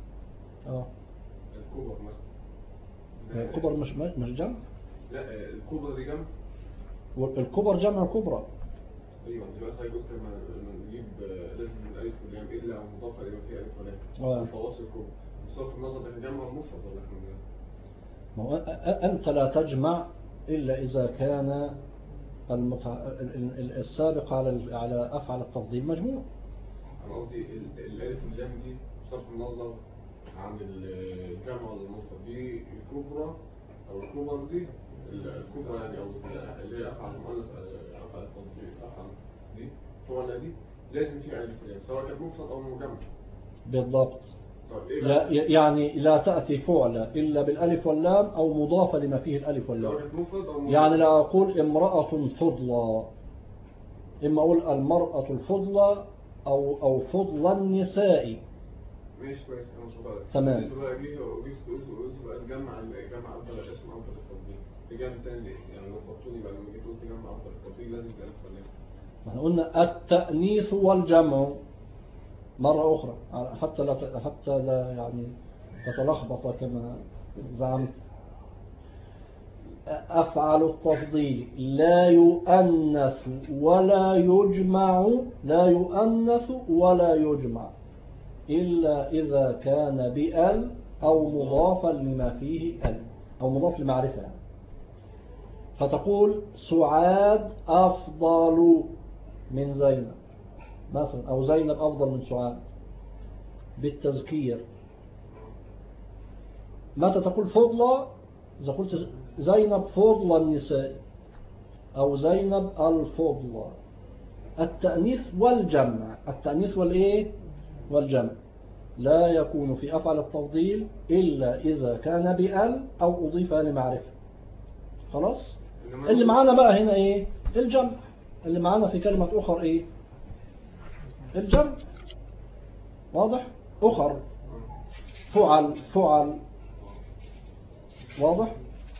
الكبر مثلا. الكبر مش جمع؟ لا الكبر دي جمع. الكبر جمع كبرى. ايوه دلوقتي حضرتك قلت لما نجيب لازم الالف واللام الا مضافه يبقى فيها الف ولام. فواصل كبر. بصرف النظر ده جمع مفرد ولا كمان؟ ما هو أنت لا تجمع إلا إذا كان السابق على أفعل التفضيل مجموع. أنا قصدي الألف واللام دي بصرف النظر عن الجمع والمفرد دي الكبرى أو الكبر دي الكبرى يعني أو اللي هي أفعل المؤنث أفعل التفضيل أفعل دي فعلا دي لازم فيها ألف واللام سواء كان مفرد أو مجمع. بالضبط. لا يعني لا تأتي فعلة إلا بالألف واللام أو مضافة لما فيه الألف واللام. يعني لا أقول امرأة فضلى إما أقول المرأة الفضلى أو فضل النساء. ماشي كويس أنا مش بقى. تمام. أنت بقى جه بقى الجمع أفضل الاسم أفضل التفضيل. الجمع الثاني يعني لو فضلتوني بقى لما جيت قلت جمع أفضل التفضيل لازم الألف واللام. احنا قلنا التأنيث والجمع مرة أخرى حتى لا يعني تتلخبط كما زعمت. أفعل التفضيل لا يؤنث ولا يجمع إلا إذا كان بأل أو مضافا لما فيه أل أو مضاف لمعرفة. فتقول سعاد أفضل من زينب مثلا أو زينب أفضل من سعاد بالتذكير. متى تقول فضلة إذا قلت زينب فضل النساء أو زينب الفضلة. التأنيث والجمع التأنيث والجمع لا يكون في أفعل التفضيل إلا إذا كان بأل أو أضيف لمعرفة. خلاص اللي معانا بقى هنا إيه الجمع. اللي معانا في كلمة أخر إيه الجمع. واضح أخر فعل واضح.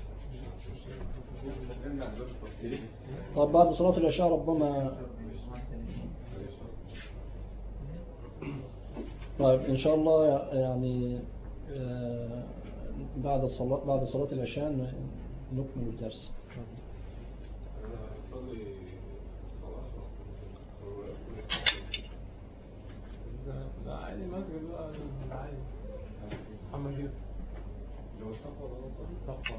طب بعد صلاة العشاء ربما طيب إن شاء الله يعني بعد صلاة العشاء نكمل الدرس. لا عادي مسجد بقى عادي. محمد يوسف لو صفى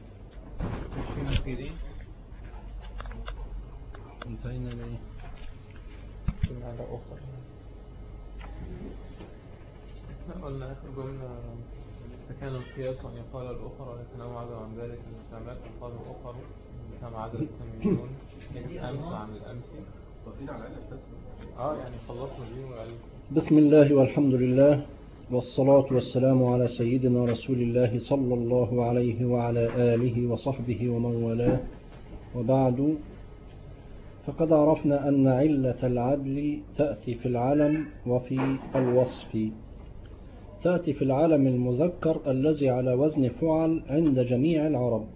انتهينا ليه كنا على أخر. قلنا آخر جملة فكان القياس أن يقال الأخر ولكنهم عدوا عن ذلك الاستعمال فقالوا أخر كما عدد التميميون أمس عن الأمس. واقفين على الأقل يعني خلصنا دي وقال بسم الله والحمد لله والصلاة والسلام على سيدنا رسول الله صلى الله عليه وعلى آله وصحبه ومن والاه، وبعد. فقد عرفنا أن علة العدل تأتي في العلم وفي الوصف. تأتي في العلم المذكر الذي على وزن فعل عند جميع العرب،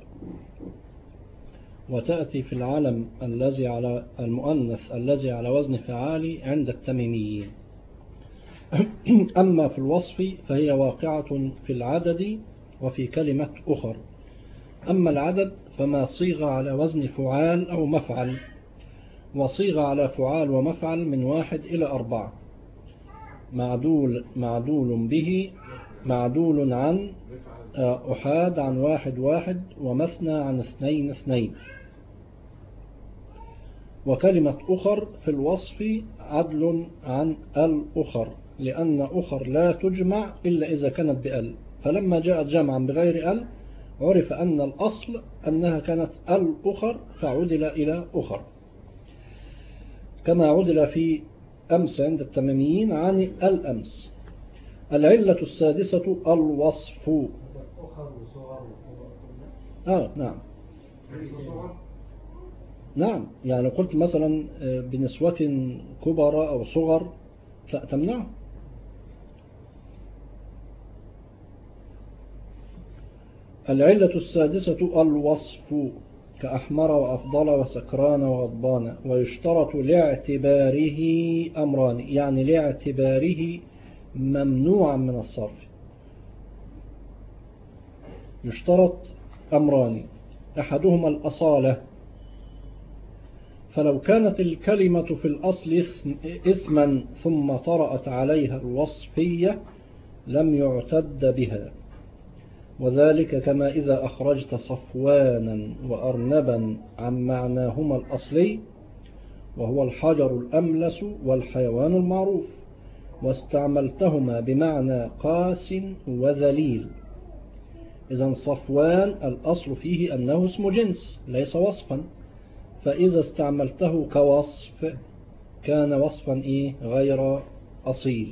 وتأتي في العلم الذي على المؤنث الذي على وزن فعال عند التميميين. أما في الوصف فهي واقعة في العدد وفي كلمة أخر. أما العدد فما صيغ على وزن فعال أو مفعل، وصيغ على فعال ومفعل من 1 إلى 4. معدول به، معدول عن، أحاد عن 1 1، ومثنى عن 2 2. وكلمة أخر في الوصف عدل عن الأخر، لأن أخر لا تجمع إلا إذا كانت بأل، فلما جاءت جمعا بغير أل عرف أن الأصل أنها كانت الأخر فعدل إلى أخر، كما عدل في أمس عند التماميين عن الأمس. العلة السادسة الوصف. أخر وصغر نعم نعم، يعني قلت مثلا بنسوة كبرى أو صغر تمنع. العلة السادسة الوصف، كأحمر وأفضل وسكران وغضبان. ويشترط لاعتباره أمران، يعني لاعتباره ممنوعا من الصرف. يشترط أمران، أحدهما الأصالة، فلو كانت الكلمة في الأصل اسما ثم طرأت عليها الوصفية لم يعتد بها، وذلك كما إذا أخرجت صفوانا وأرنبا عن معناهما الأصلي وهو الحجر الأملس والحيوان المعروف، واستعملتهما بمعنى قاس وذليل. إذن صفوان الأصل فيه أنه اسم جنس ليس وصفا، فإذا استعملته كوصف كان وصفا غير أصيل.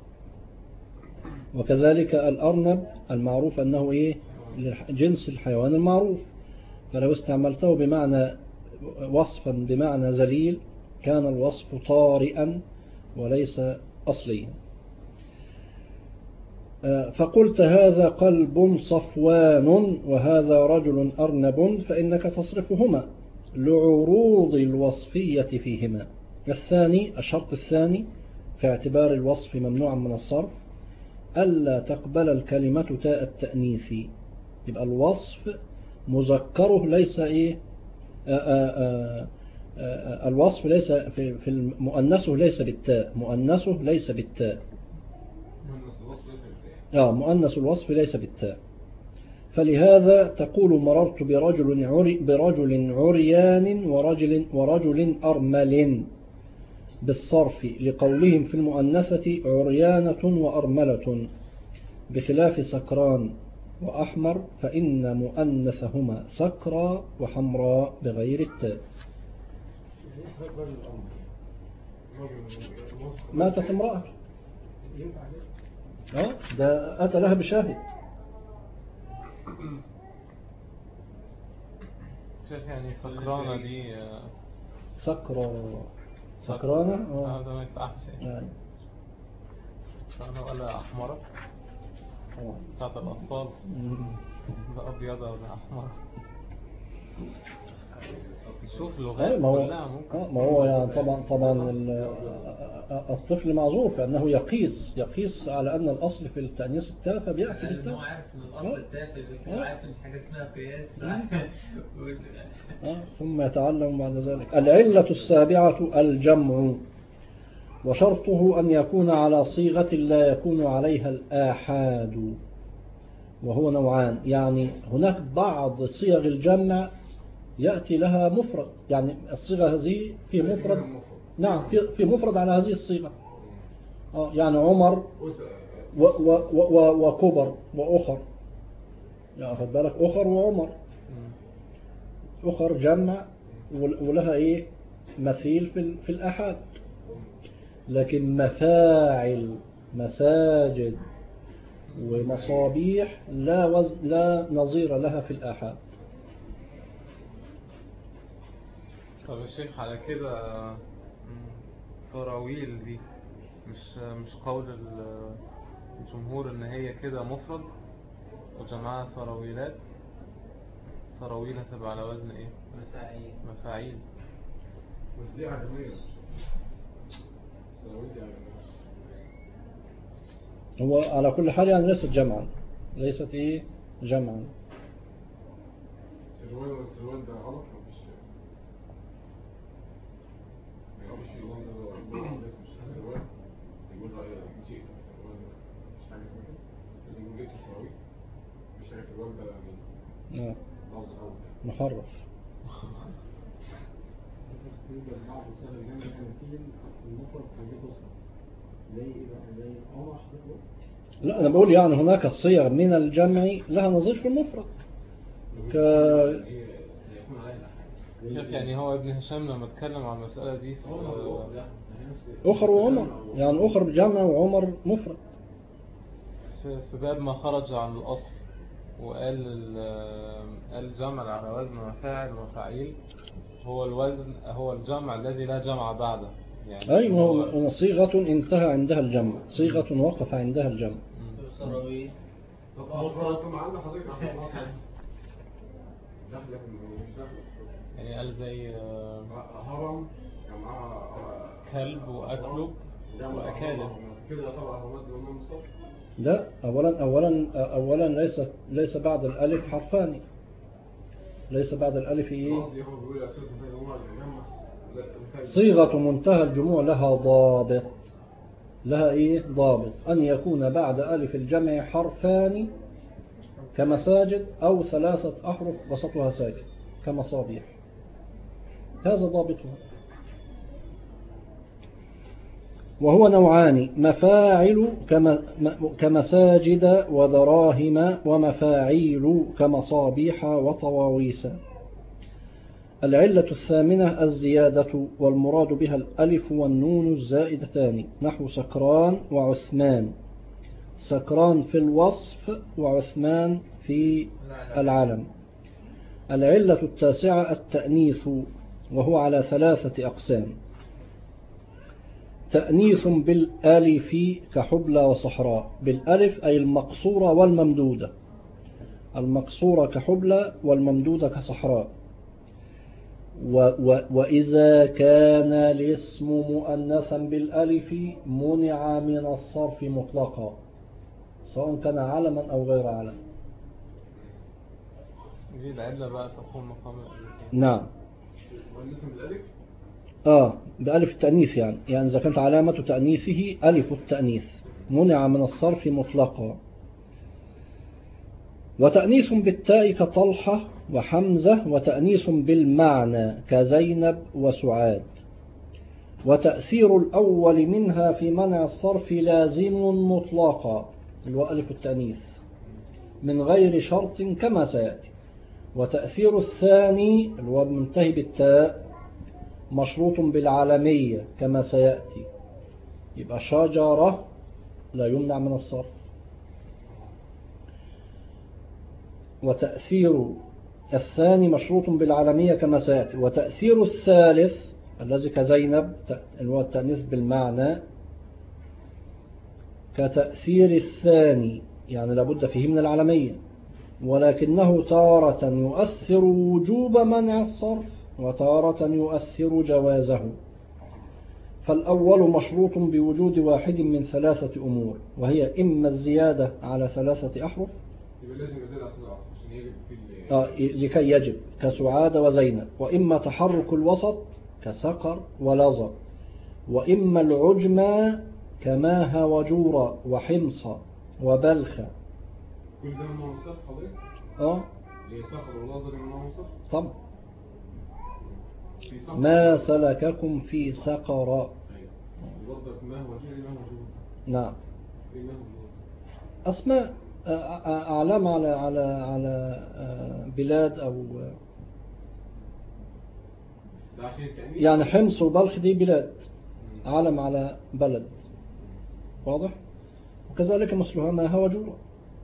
وكذلك الأرنب المعروف أنه جنس الحيوان المعروف، فلو استعملته بمعنى وصفا بمعنى ذليل كان الوصف طارئا وليس أصليا. فقلت هذا قلب صفوان وهذا رجل أرنب، فإنك تصرفهما لعروض الوصفية فيهما. الثاني، الشرط الثاني في اعتبار الوصف ممنوعا من الصرف، ألا تقبل الكلمة تاء التأنيث. يبقى الوصف مذكره ليس الوصف ليس في مؤنثه ليس بالتاء، مؤنثه ليس بالتاء. مؤنث الوصف ليس بالتاء. فلهذا تقول مررت برجل عريان ورجل أرمل بالصرف، لقولهم في المؤنثة عريانة وأرملة، بخلاف سكران وأحمر فإن مؤنثهما سكرى وحمراء بغير التاء. ماتت امرأة ده أتى لها بشاهد. شايف يعني سكرانة دي سكرانة ده ما يفتحش يعني. سكرانة ولا أحمرة بتاعت الأطفال، ده أبيضة ولا أحمر. شوف اللغات كلها ممكن. ما هو يعني طبعا الطفل معذور فإنه يقيس على أن الأصل في التأنيث التاء فبيأتي بالتاء. هو عارف أن الأصل التاء عارف أن حاجة اسمها قياس ثم يتعلم بعد ذلك. العلة السابعة الجمع، وشرطه أن يكون على صيغة لا يكون عليها الآحاد، وهو نوعان. يعني هناك بعض صيغ الجمع يأتي لها مفرد، يعني الصيغة هذه في مفرد. نعم، في مفرد على هذه الصيغة. يعني عمر وكبر وأخر، يعني خد بالك أخر وعمر. أخر جمع ولها إيه مثيل في الأحد، لكن مفاعل مساجد ومصابيح لا نظير لها في الآحاد. طب يا شيخ على كده سراويل دي مش قول الجمهور ان هي كده مفرد وجمعها سراويلات؟ سراويل هتبقى على وزن ايه؟ مفاعيل. بس دي عجمية. سراويل دي عجمية. هو على كل حال يعني ليست جمعا، ليست ايه جمعا. سروال ده غلط، مفيش في اللفظ ده مش سروال. يقول رأي شيء سروال ده مش حاجة اسمها كده، لازم يقول جيت سراويل مش حاجة سروال ده يعني لفظ غلط محرف. يوجد بعض صيغ الجمع مثيل المفرد هذه قصة زي ايه بقى؟ زي القمر حضرتك. لا أنا بقول يعني هناك صيغ من الجمع لها نظير في المفرد شوف يعني هو ابن هشام لما اتكلم عن المسألة دي في أخر وعمر، يعني أخر بجمع وعمر مفرد في باب ما خرج عن الأصل وقال الجمع على وزن مفاعل ومفاعيل هو الجمع الذي لا جمع بعده، يعني أيوة صيغة انتهى عندها الجمع، صيغة وقف عندها الجمع. طب معنا حضرتك دخلك مش دخلك يعني قال زي هرم معاه كلب وأكلب وأكالب كده طبعا هو ده مصطلح. لا أولا ليس بعد الألف حرفان، ليس بعد الألف إيه صيغة منتهى الجموع لها ضابط، لها إيه ضابط أن يكون بعد ألف الجمع حرفان كمساجد أو 3 أحرف وسطها ساكن كمصابيح، هذا ضابطها. وهو نوعان: مفاعل كمساجد ودراهم، ومفاعيل كمصابيح وطواويس. العلة الثامنة الزيادة، والمراد بها الألف والنون الزائدتان، نحو سكران وعثمان. سكران في الوصف وعثمان في العلم. العلة التاسعة التأنيث، وهو على 3 أقسام: تأنيث بالألف كحبلى وصحراء، بالألف أي المقصورة والممدودة، المقصورة كحبلى والممدودة كصحراء. وإذا كان الاسم مؤنثا بالألف منع من الصرف مطلقا، سواء كان علما أو غير علم. دي العلة بقى تقوم مقام الألف. نعم. مؤنثا بالألف؟ بألف التأنيث، يعني إذا كانت علامة تأنيثه ألف التأنيث منع من الصرف مطلقا. وتأنيث بالتاء كطلحة وحمزة، وتأنيث بالمعنى كزينب وسعاد. وتأثير الأول منها في منع الصرف لازم مطلقا، الألف التأنيث من غير شرط كما سيأتي. وتأثير الثاني المنتهي بالتاء مشروط بالعالمية كما سيأتي، يبقى شجرة لا يمنع من الصرف. وتأثير الثاني مشروط بالعالمية كما سيأتي. وتأثير الثالث الذي كزينب هو التأنيث بالمعنى كتأثير الثاني، يعني لابد فيه من العالمية، ولكنه تارة يؤثر وجوب منع الصرف وتارة يؤثر جوازه. فالأول مشروط بوجود واحد من 3 أمور، وهي إما الزيادة على 3 أحرف يبقى لازم يزيد على 3 أحرف عشان يجب في لكي يجب كسعاد وزينب. وإما تحرك الوسط كسقر ولظى. وإما العجمة كماها وجورا وحمصة وبلخة. كل ده من مصطلح حضرتك؟ ليه سقر ونظر من مصطلح؟ طبعا. ما سلككم في سقر. برضك ما هو جوري ما هو جوري. نعم. ما هو جوري. أسماء أعلام على بلاد أو ده عشان التأمين. يعني حمص وبلخ دي بلاد، علم على بلد، واضح؟ وكذلك مثلها ما هو جورا.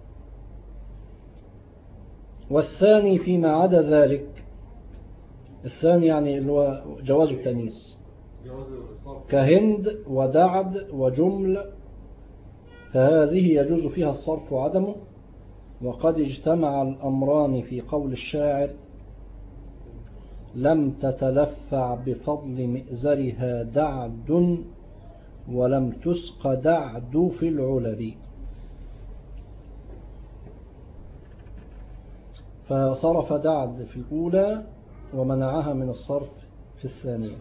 والثاني فيما عدا ذلك، الثاني يعني اللي هو جواز التأنيث، جواز الإصرار. كهند ودعد وجمل، فهذه يجوز فيها الصرف وعدمه. وقد اجتمع الأمران في قول الشاعر: لم تتلفع بفضل مئزرها دعد ولم تسق دعد في العلب. فصرف دعد في الأولى ومنعها من الصرف في الثانية.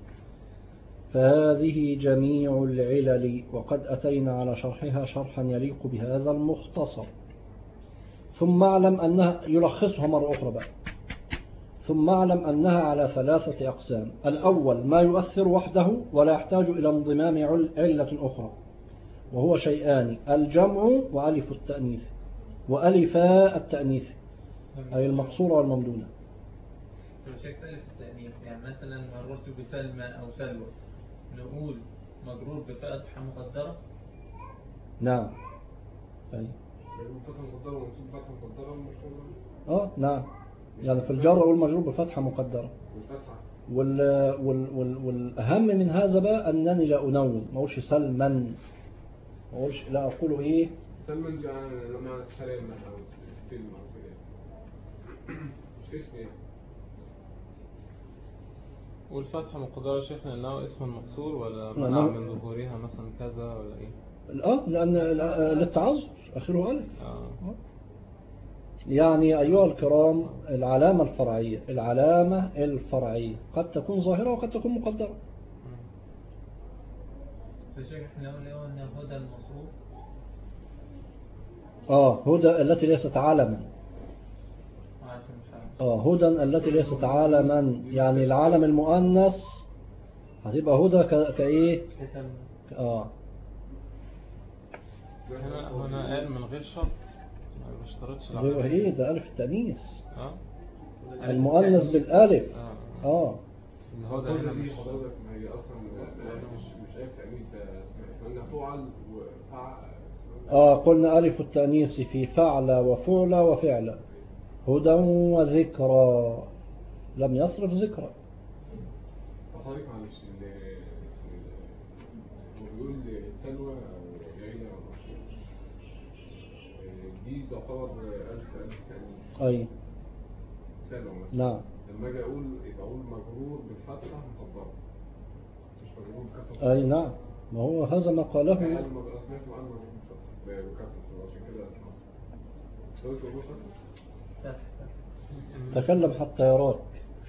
فهذه جميع العلل، وقد أتينا على شرحها شرحا يليق بهذا المختصر. ثم اعلم أنها، يلخصها مرة أخرى بقى، ثم اعلم أنها على 3 أقسام. الأول ما يؤثر وحده ولا يحتاج إلى انضمام علة أخرى، وهو شيئان: الجمع وألف التأنيث، وألفا التأنيث أي المقصورة والممدودة. شكل ألف التأنيث، يعني مثلا مررت بسلمى أو سلوى، نقول مجرور بفتحة مقدرة. نعم. أي. فتحة مقدرة ومنصوب فتحة مقدرة مشهورة. نعم، يعني في الجر والمجرور بفتحة مقدرة. والفتحة. والأهم من هذا بقى أنني لا أنون، ما أقولش سلما، ما أقولش، لا أقول إيه سلما لما تشاري مثلا السلم أو كده، مش اسم يعني. والفتحة مقدرة شيخنا أنه اسم مقصور ولا لا، منع لا. من ظهورها مثلا كذا ولا إيه؟ لأن للتعذر آخره ألف. آه. يعني أيها الكرام، العلامة الفرعية قد تكون ظاهرة وقد تكون مقدرة. فشيخ احنا قلنا هدى المصروف. هدى التي ليست علما. هدى التي ليست علما، يعني العالم المؤنث هتبقى هدى كايه. هنا قال من غير شرط، ما بيشترطش هو ايه ده؟ ألف التأنيث، المؤنث بالألف. الهدى دي حضرتك ما هي اصلا مش ألف تأنيث، ده قلنا فعل وفعل. قلنا ألف التأنيث في فعل وفعل وفعل، هدى وذكرى، لم يصرف ذكرى. حضرتك معلش، هو بيقول سلوى أو ليلى دي تعتبر ألف تأنيث. أي سلوى مثلا. نعم. لما أجي أقول مجرور بالفتحة مقدرة، مش مجرور بكسر. أي نعم، ما هو هذا ما قاله. أنا سمعت معاه مجرور بالفتحة بكسر، عشان كده سويت مجرور فتحة. تكلم حتى يراك.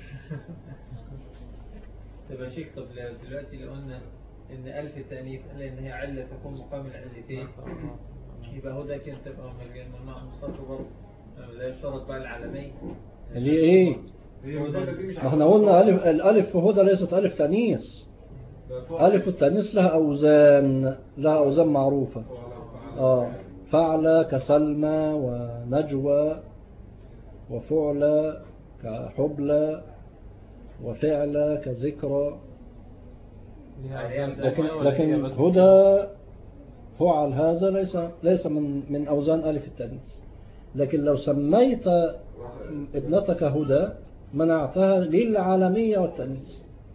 طب شيخ، دلوقتي لو قلنا ان ألف التأنيث قال ان هي علة تكون مقام العلتين، يبقى هدى كانت تبقى ممنوع من الصرف برضه، لا يشترط بقى العالمين. اللي ايه؟ ما احنا قلنا الألف في هدى ليست ألف تأنيث. ألف التأنيث لها أوزان معروفة. فعل كسلمى ونجوى، وفعل كحبلى، وفعل كذكرى. لكن هدى فعل هذا ليس من أوزان ألف التأنيث. لكن لو سميت ابنتك هدى منعتها للعالمية والتأنيث،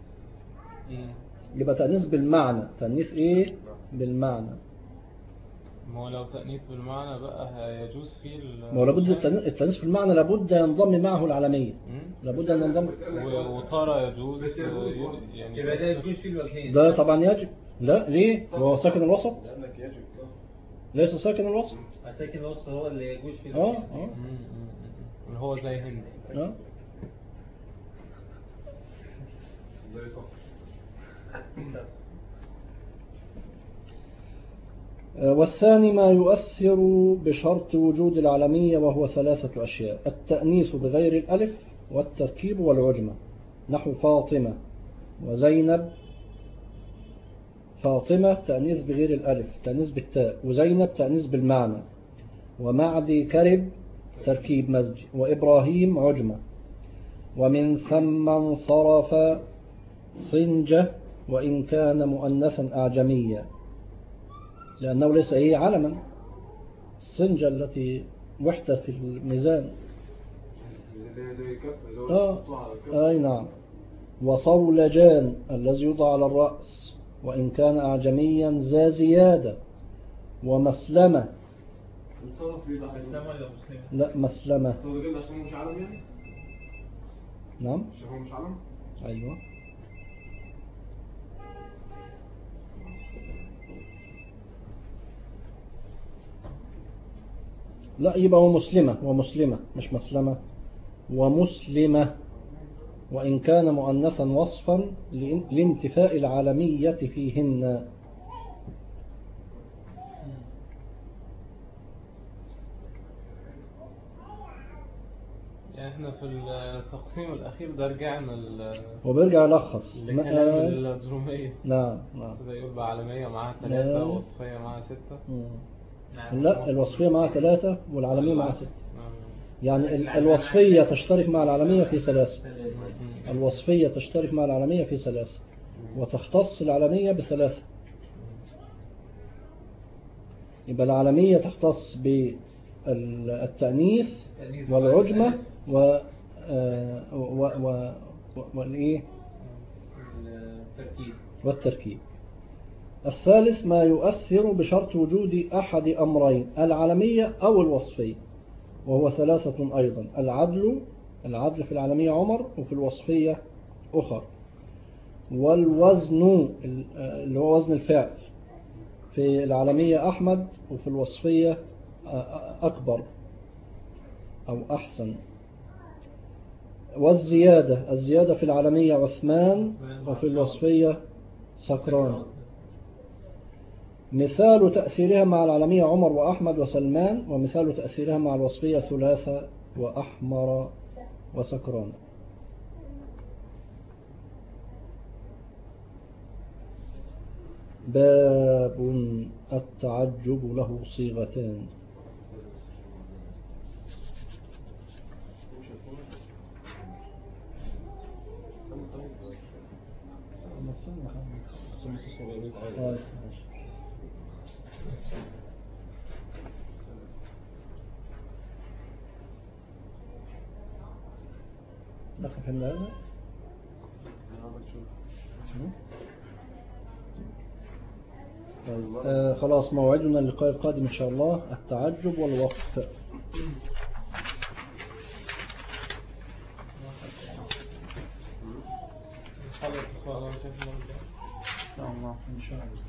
يبقى تأنيث بالمعنى. تأنيث ايه؟ بالمعنى. ما هو لو تأنيث بالمعنى بقى يجوز فيه ما هو لابد التأنيث بالمعنى لابد ينضم معه العالمية، لابد أن ينضم. وترى يجوز يعني يبقى ده يجوز فيه الوجهين. ده طبعا يجب. لا ليه؟ هو ساكن الوسط؟ ليس ساكن الوسط. ساكن الوسط هو اللي يجوز فيه الوجهين. اللي هو زي هند. زي صح. والثاني ما يؤثر بشرط وجود العلمية، وهو 3 أشياء: التأنيث بغير الألف، والتركيب والعجمة. نحو فاطمة وزينب. فاطمة تأنيث بغير الألف، تأنيث بالتاء، وزينب تأنيث بالمعنى، ومعدي كرب تركيب مزجي، وإبراهيم عجمة. ومن ثم انصرف صنجة وإن كان مؤنثا أعجميا، لأنه ليس إيه علما. الصنجة التي وحدة في الميزان. أي نعم. وصولجان الذي يوضع على الرأس وإن كان أعجميا ذا زيادة. ومسلمة. لا مسلمة. نعم. أيوة. لا يبقى هو مسلمة، ومسلمة مش مسلمة، ومسلمة وإن كان مؤنثا وصفا لانتفاء العالمية فيهن. يعني احنا في التقسيم الأخير ده رجعنا وبرجع يلخص لكلام الجرومية. نعم. ده يقول بعالمية معاها 3 ووصفية معاها 6. لا الوصفية معها 3 والعالمية معها 6. يعني الوصفية تشترك مع العالمية في 3. الوصفية تشترك مع العالمية في 3 وتختص العالمية ب3. يبقى العالمية تختص بالتأنيث والعجمة والإيه والتركيب. الثالث ما يؤثر بشرط وجود أحد أمرين، العالمية أو الوصفية، وهو 3 أيضا. العدل في العالمية عمر، وفي الوصفية أخر. والوزن اللي هو وزن الفعل في العالمية أحمد، وفي الوصفية أكبر أو أحسن. الزيادة في العالمية عثمان، وفي الوصفية سكران. مثال تأثيرها مع العالمية عمر وأحمد وسلمان، ومثال تأثيرها مع الوصفية ثلاثة وأحمر وسكران. باب التعجب له صيغتان. دخل في هذا طيب. خلاص موعدنا اللقاء القادم إن شاء الله التعجب والوقف. إن شاء الله.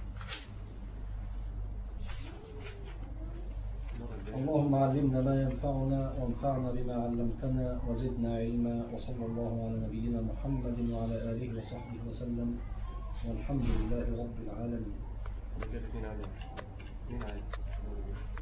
اللهم علمنا ما ينفعنا وانفعنا بما علمتنا وزدنا علما، وصلى الله على نبينا محمد وعلى آله وصحبه وسلم، والحمد لله رب العالمين.